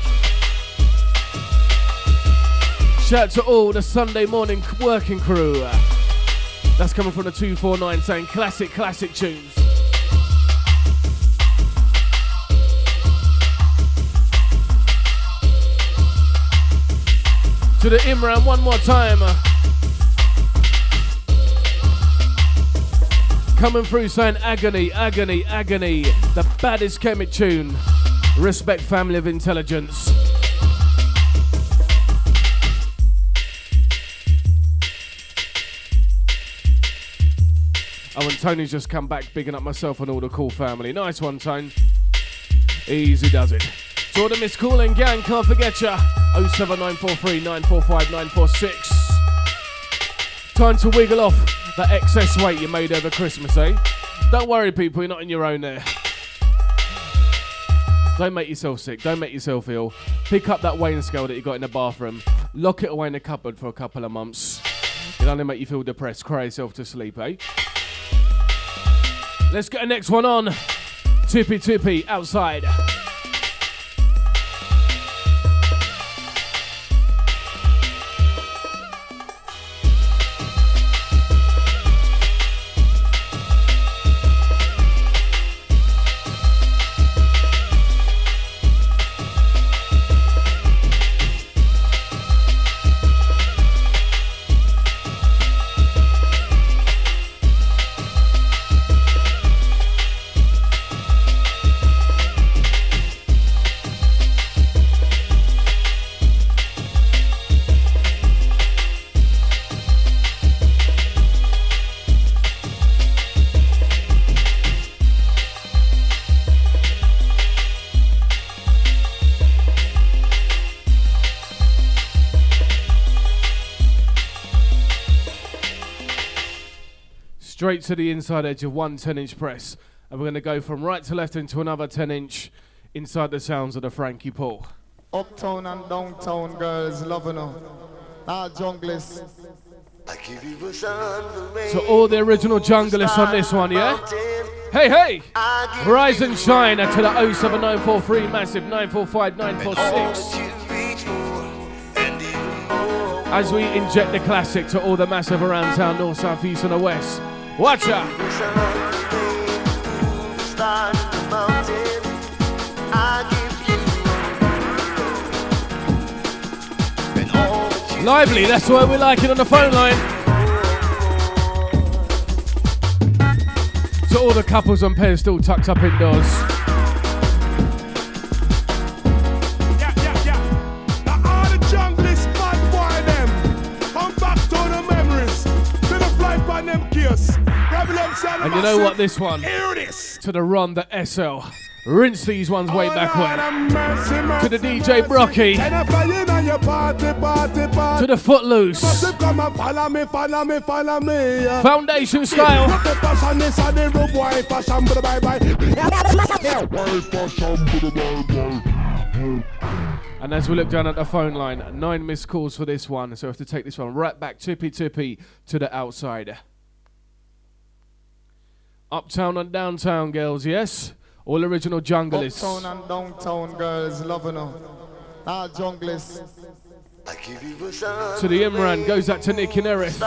Shout out to all the Sunday morning working crew. That's coming from the 249 saying classic tunes. To the Imran one more time. Coming through saying agony, agony, agony. The baddest Kemet tune. Respect family of intelligence. Oh, and Tony's just come back bigging up myself and all the cool family. Nice one, Tone. Easy does it. To all the Miss Cool and gang, can't forget ya. 07943 945 946. Time to wiggle off that excess weight you made over Christmas, eh? Don't worry, people, you're not on your own there. Don't make yourself sick, don't make yourself ill. Pick up that weighing scale that you got in the bathroom. Lock it away in the cupboard for a couple of months. It'll only make you feel depressed. Cry yourself to sleep, eh? Let's get the next one on. Tippy outside. Straight to the inside edge of one 10-inch press. And we're going to go from right to left into another 10-inch inside the sounds of the Frankie Paul. Uptown and downtown girls loving her. All junglers. So all the original junglists on this one, yeah? Hey! Rise and shine to the 07943 massive 945 946. As we inject the classic to all the massive around town, north, south, east and the west. Watch out! Lively, that's why we like it on the phone line. So all the couples and pairs still tucked up indoors. Now all the junglists, bad boy them. Come back to the memories. To the flight by them kiss. And you know what, this one? To the Ron, the SL. Rinse these ones way back when. To the DJ Brocky. To the Footloose. Foundation style. And as we look down at the phone line, 9 missed calls for this one. So we have to take this one right back tippy to the outside. Uptown and downtown girls, yes? All original junglists. Uptown and downtown girls loving her. All junglists. To the Imran, goes out to Nick and Erith.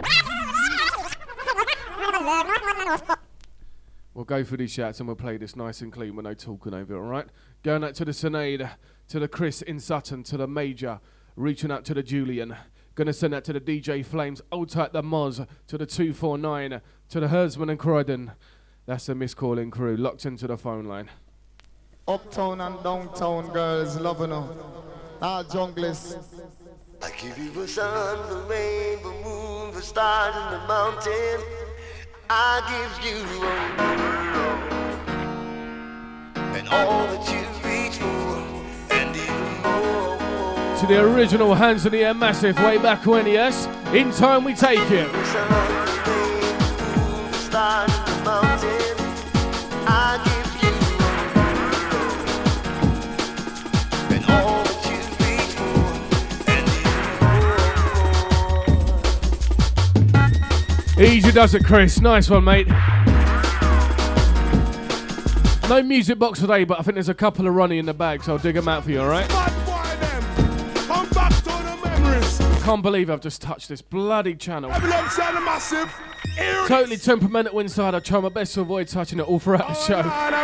We'll go through these shouts and we'll play this nice and clean with no talking over it, alright? Going out to the Sinead, to the Chris in Sutton, to the Major, reaching out to the Julian. Gonna send that to the DJ Flames, old tight the Moz, to the 249, to the Herdsman and Croydon. That's the Miss Calling crew, locked into the phone line. Uptown and downtown girls loving her. All junglists. I give you the sun, the rain, the moon, the stars, and the mountain. I give you and all that you reach for. to the original Hands in the Air Massive way back when, yes? In Time We Take It. Easy does it, Chris. Nice one, mate. No music box today, but I think there's a couple of running in the bag, so I'll dig them out for you, alright? Come back to the memories. Can't believe I've just touched this bloody channel. Massive. Totally temperamental inside. I try my best to avoid touching it all throughout the show.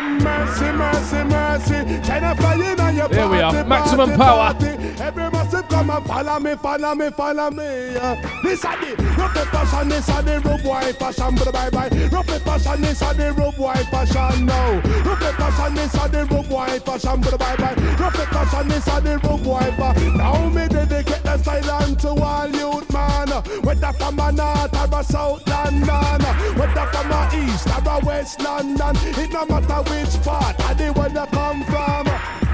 There we are. Maximum power. Every massive come and follow me. This is the rough fashion, this is the rough white fashion, bye. Rough fashion, this is the rough white fashion now. Rough fashion, this is the rough white fashion, bye. Rough fashion, this is the rough white fashion. Now me dedicate the silence to all youth, man. Whether from a north or a south London, whether from a east or a west London, it no matter which part of the world you come from.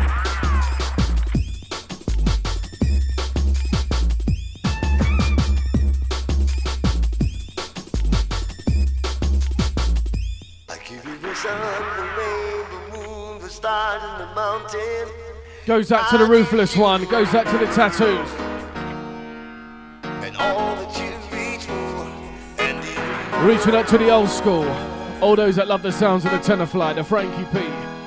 Goes out to the Ruthless one, goes out to the Tattoos. And all that you reach for, and Reaching out to the old school. All those that love the sounds of the Tenor Fly, the Frankie P.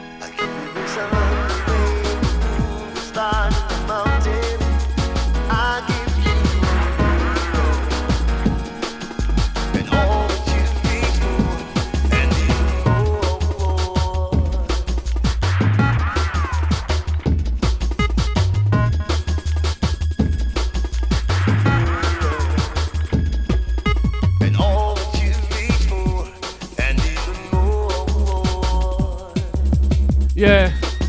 Yeah.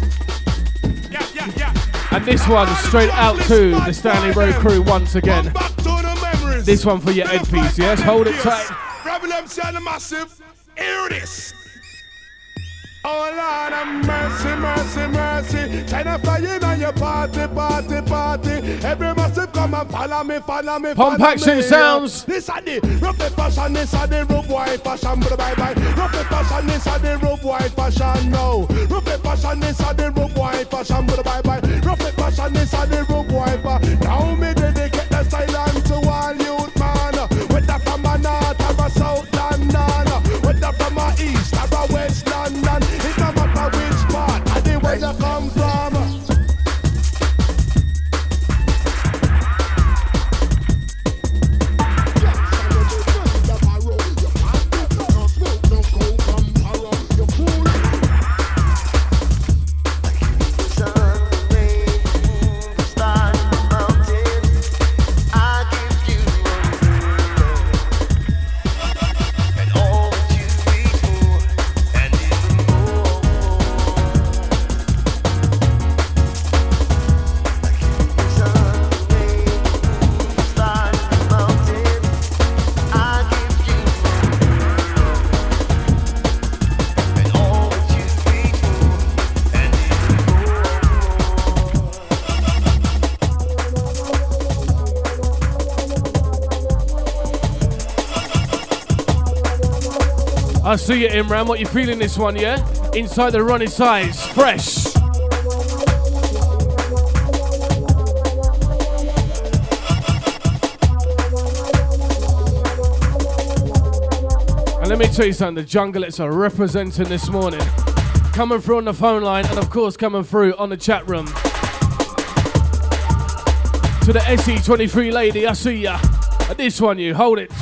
And this one straight out to the Stanley Road crew once again. This one for your headpiece, yes? Hold it tight. Problem sound massive. Hear this. Oh Lord have mercy. China flying on your party. Every massive come and follow me. Pump action sounds. This are the rough fashion, this are the rough white fashion, bye. Rough fashion, this are the rough white fashion now. Rough fashion, this are the rough white fashion, bye. Rough fashion, this are the rough white fashion. Now me dedicate the silence to all youth, man. Whether from a north or a south London, whether from a east or a west London, it no matter which part of the world you come from. I see you, Imran. What you feeling this one, yeah? Inside the running size, fresh. And let me tell you something, the Junglettes are representing this morning. Coming through on the phone line and of course coming through on the chat room. To the SE23 lady, I see ya. And this one, you, hold it.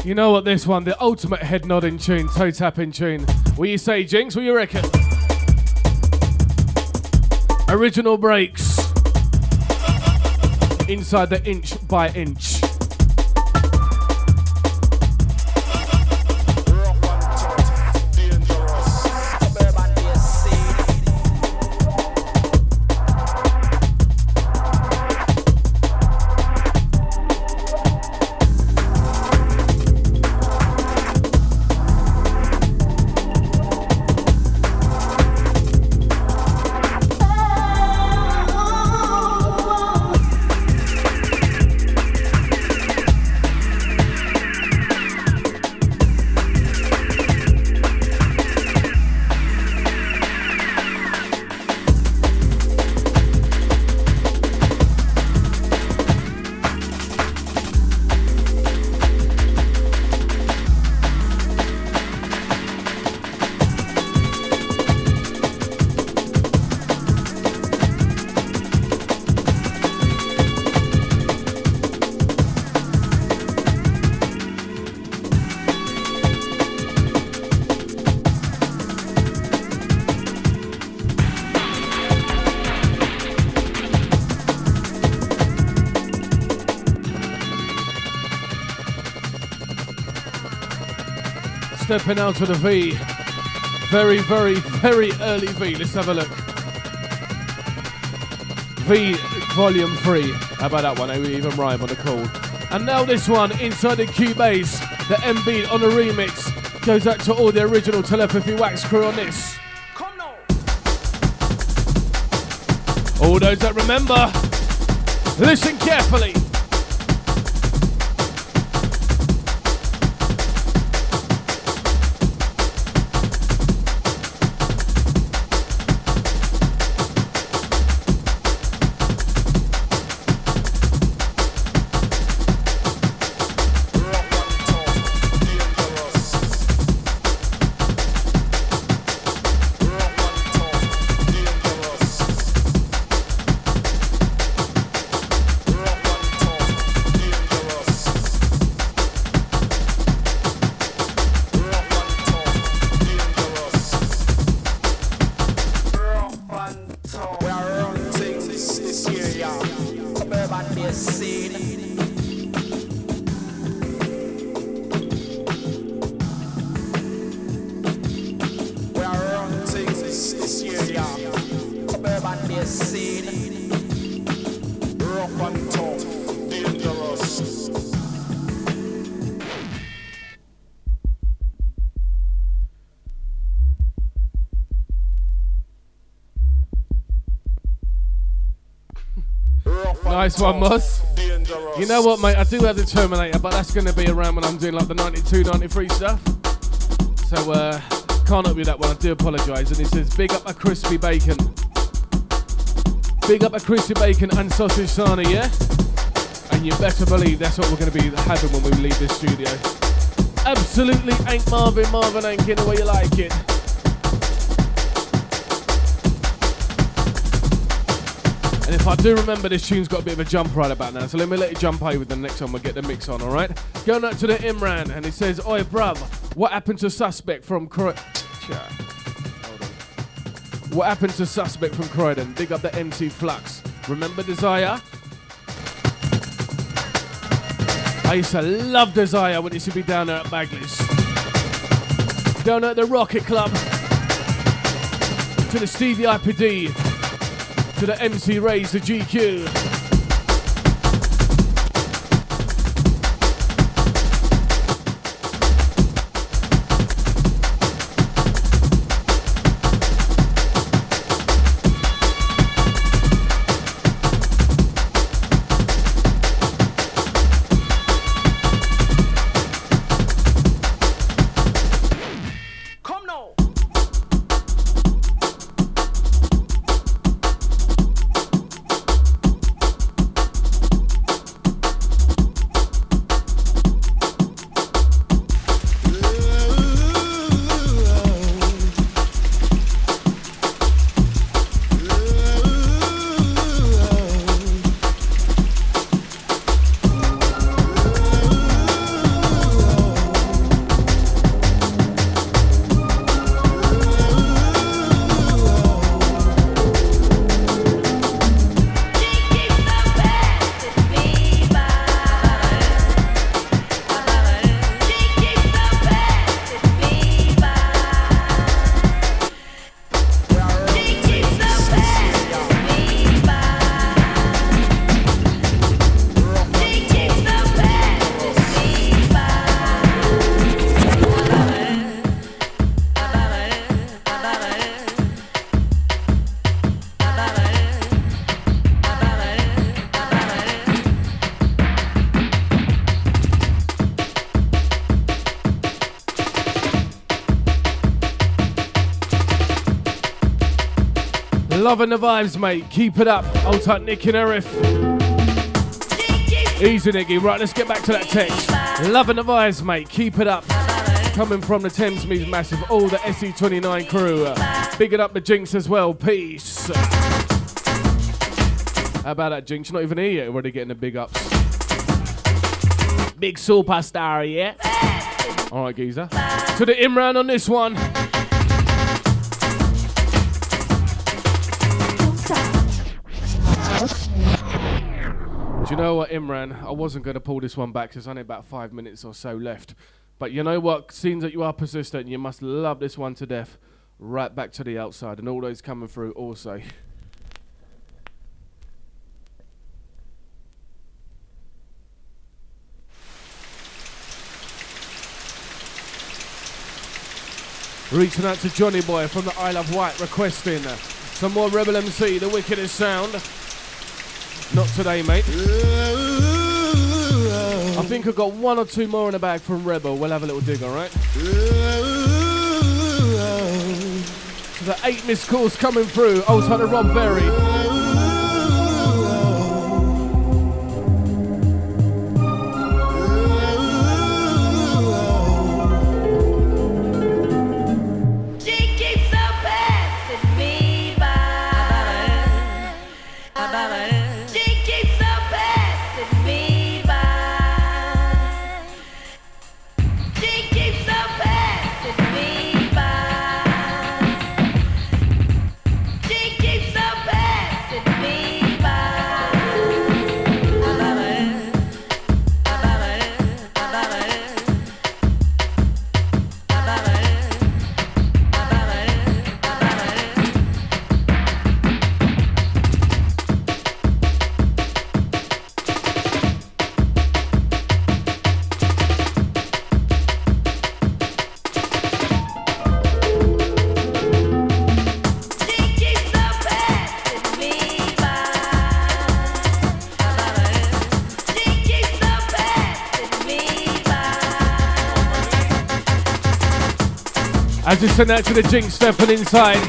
You know what, this one, the ultimate head nodding tune, toe tapping tune. What you say, Jinx? What you reckon? Original breaks. Inside the inch by inch. Stepping out of the V. Very, very, very early V. Let's have a look. V volume 3. How about that one? We even rhyme on the call. And now this one, inside the Cubase, the M beat on the remix. Goes out to all the original Telepathy Wax crew on this. Come now. All those that remember, listen carefully. Nice one, Moss. You know what, mate? I do have the Terminator, but that's going to be around when I'm doing like the 92, 93 stuff. So, can't help you that one. I do apologise. And it says, big up a crispy bacon. Big up a crispy bacon and sausage sarnie, yeah? And you better believe that's what we're going to be having when we leave this studio. Absolutely ain't Marvin ain't in the way you like it. And if I do remember, this tune's got a bit of a jump right about now, so let me let it jump over the next time we'll get the mix on, alright? Going out to the Imran, and he says, oi bruv, what happened to Suspect from Croydon? What happened to Suspect from Croydon? Big up the MC Flux. Remember Desire? I used to love Desire when it used to be down there at Bagley's. Down at the Rocket Club. To the Stevie IPD. To the MC Rays, the GQ. Loving the vibes, mate. Keep it up. Old tight Nick and Arif. Easy, Nicky. Right, let's get back to that text. Loving the vibes, mate. Keep it up. Coming from the Thames Meads Massive. All the SE29 crew. Bigging up the Jinx as well. Peace. How about that, Jinx? You're not even here yet. Already getting the big ups. Big superstar, yeah? All right, geezer. To the Imran on this one. Do you know what, Imran? I wasn't going to pull this one back. There's only about 5 minutes or so left. But you know what? Seems that you are persistent. You must love this one to death. Right back to the outside. And all those coming through also. Reaching out to Johnny Boy from the Isle of Wight requesting some more Rebel MC, the wickedest sound. Not today, mate. I think I've got 1 or 2 more in the bag from Rebel. We'll have a little dig, alright? So the 8 missed calls coming through. Old tight Rob Berry. I just sent that to the Jinx stepping inside.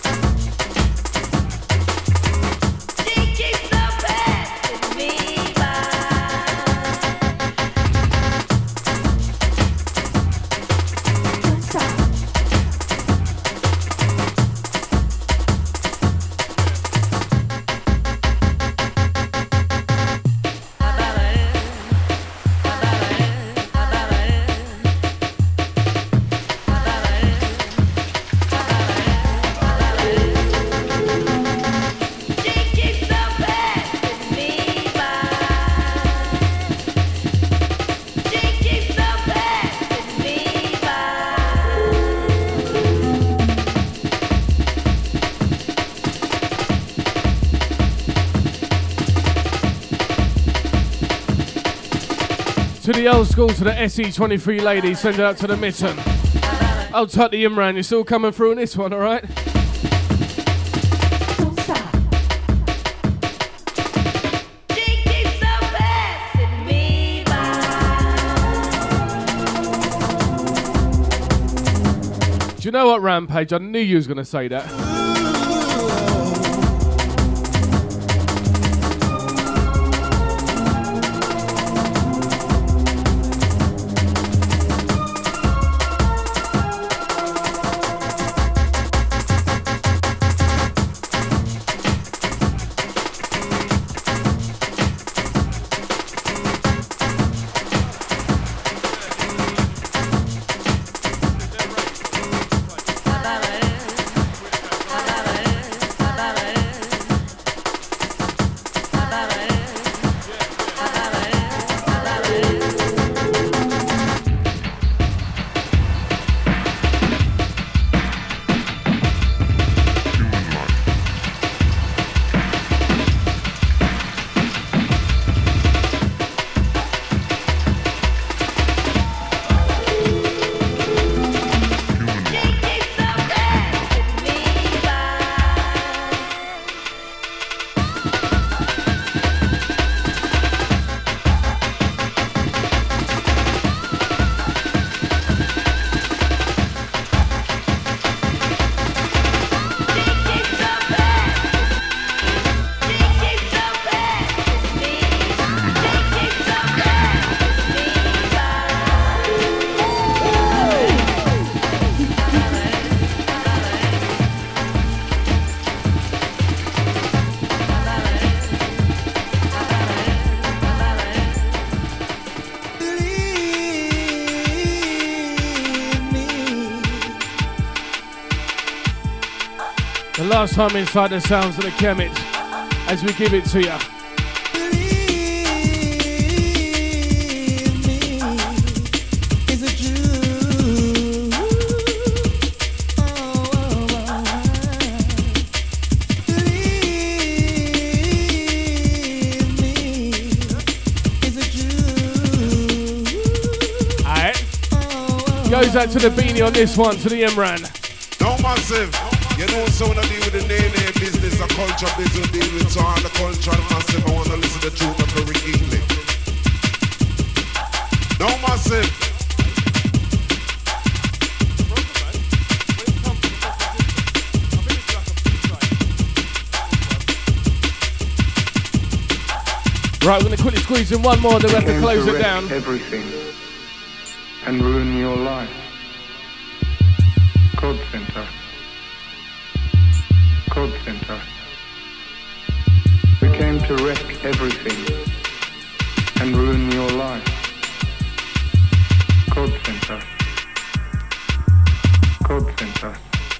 To the old school, to the SE23 ladies, send it out to the mitten. I'll tuck the Imran, you're still coming through on this one, alright? Do you know what, Rampage? I knew you was going to say that. Last time inside the sounds of the Kemet as we give it to you. Goes out to the beanie on this one, to the Imran. No massive, you know someone that deal with the name business, a culture business deal with so all the culture massive. I wanna listen to the tune of the Rick English. No massive. Right, we're gonna quickly squeeze in one more, then we have to close it down. Everything. And ruin your life. God Center. God Center. We came to wreck everything and ruin your life. God Center. God Center.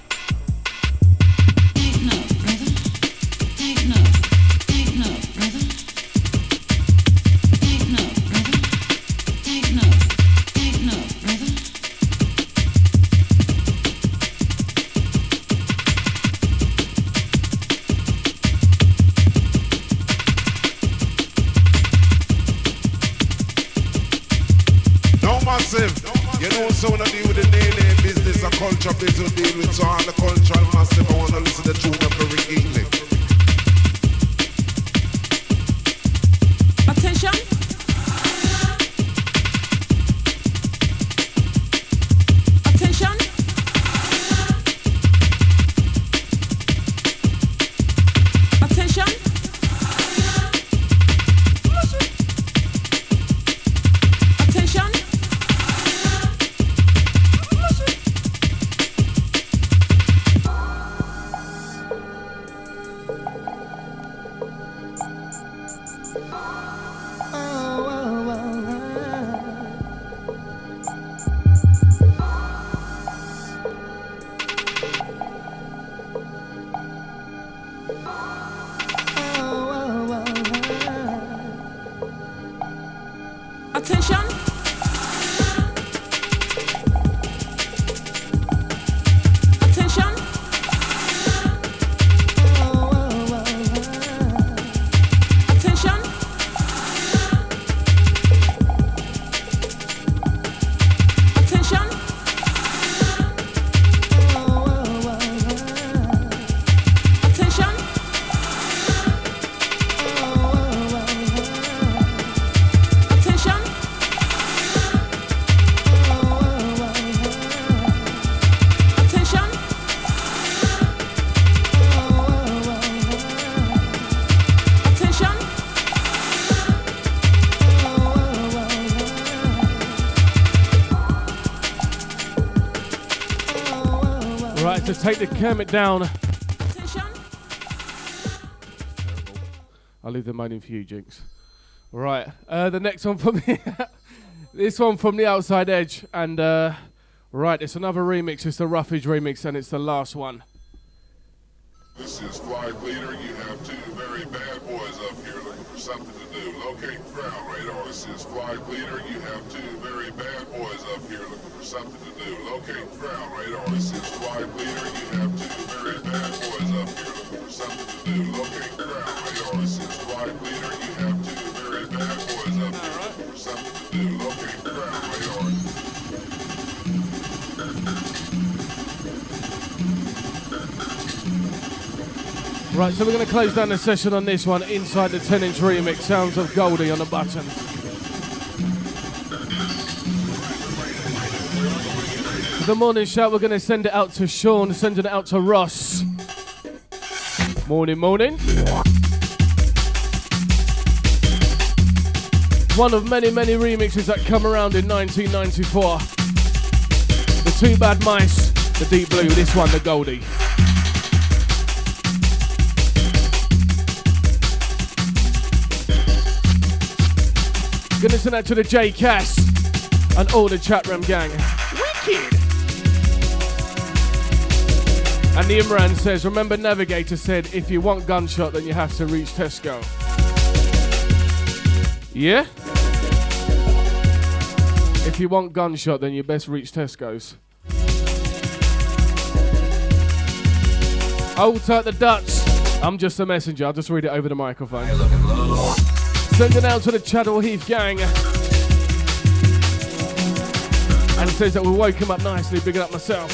Take note, brother. Take note. Take note, brother. Take note, brother. Take note. Take note, brother. No massive, you know someone that deal with the name business, a culture business deal with so all the cultural massive. I wanna listen to the tune of the Rick English. Attention. Attention. Attention. Attention. Attention. Attention. Attention. Attention. Attention. Attention. Attention. Attention. Right, to take the Kermit down. Attention. I'll leave the moaning for you, Jinx. Right, the next one from me. This one from the Outside Edge. And, right, it's another remix. It's the Roughage remix, and it's the last one. This is Flight Leader. You have two very bad boys up here looking for something to do. Locate ground radar. This is Flight Leader. You have two very bad boys up here looking for something to do. Locate ground radar. This is Flight Leader. You have two very bad boys up here looking for something to do. Locate ground radar. This is Flight Leader. You have two very bad boys up here looking for something to do. Locate ground radar. Right, so we're going to close down the session on this one inside the 10-inch remix. Sounds of Goldie on the buttons. For the morning shout, we're going to send it out to Sean, sending it out to Ross. Morning, morning. One of many, many remixes that come around in 1994. The Two Bad Mice, the Deep Blue, this one, the Goldie. Gonna send that to the J Cass and all the chat room gang. Wicked! And the Imran says, remember Navigator said, if you want gunshot, then you have to reach Tesco. Yeah? If you want gunshot, then you best reach Tesco's. Alter the Dutch. I'm just a messenger. I'll just read it over the microphone. Send it out to the Chadwell Heath gang. And says that we woke him up nicely, bigging up myself.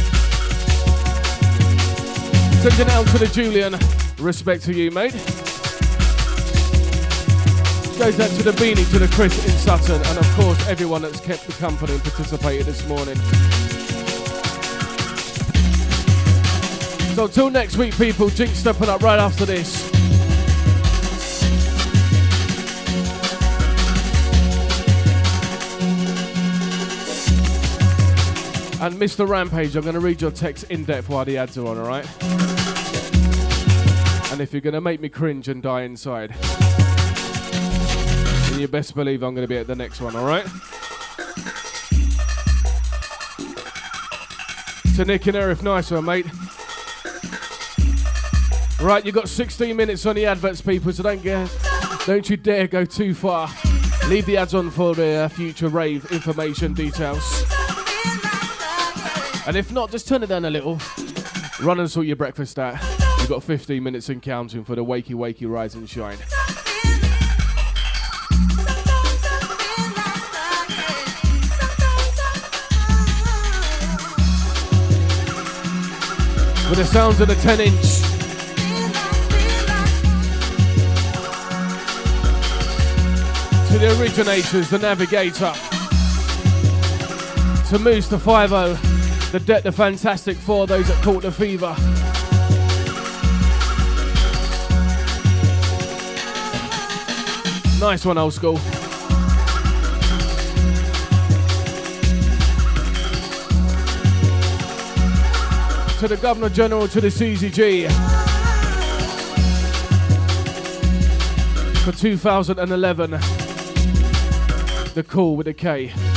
Send it out to the Julian. Respect to you, mate. Goes out to the Beanie, to the Chris in Sutton, and of course everyone that's kept the company and participated this morning. So till next week, people, Jinx stepping up right after this. And Mr. Rampage, I'm going to read your text in depth while the ads are on, alright? And if you're going to make me cringe and die inside, then you best believe I'm going to be at the next one, alright? To Nick and Erif, nice one, mate. Right, you've got 16 minutes on the adverts, people, so don't you dare go too far. Leave the ads on for the future rave information details. And if not, just turn it down a little. Run and sort your breakfast out. You've got 15 minutes and counting for the wakey wakey rise and shine. With the sounds of the 10-inch. To the originators, the Navigator. To Moose, the 5-0. The Det, the Fantastic Four, those that caught the fever. Nice one, old school. To the Governor General, to the CZG. For 2011. The Call with a K.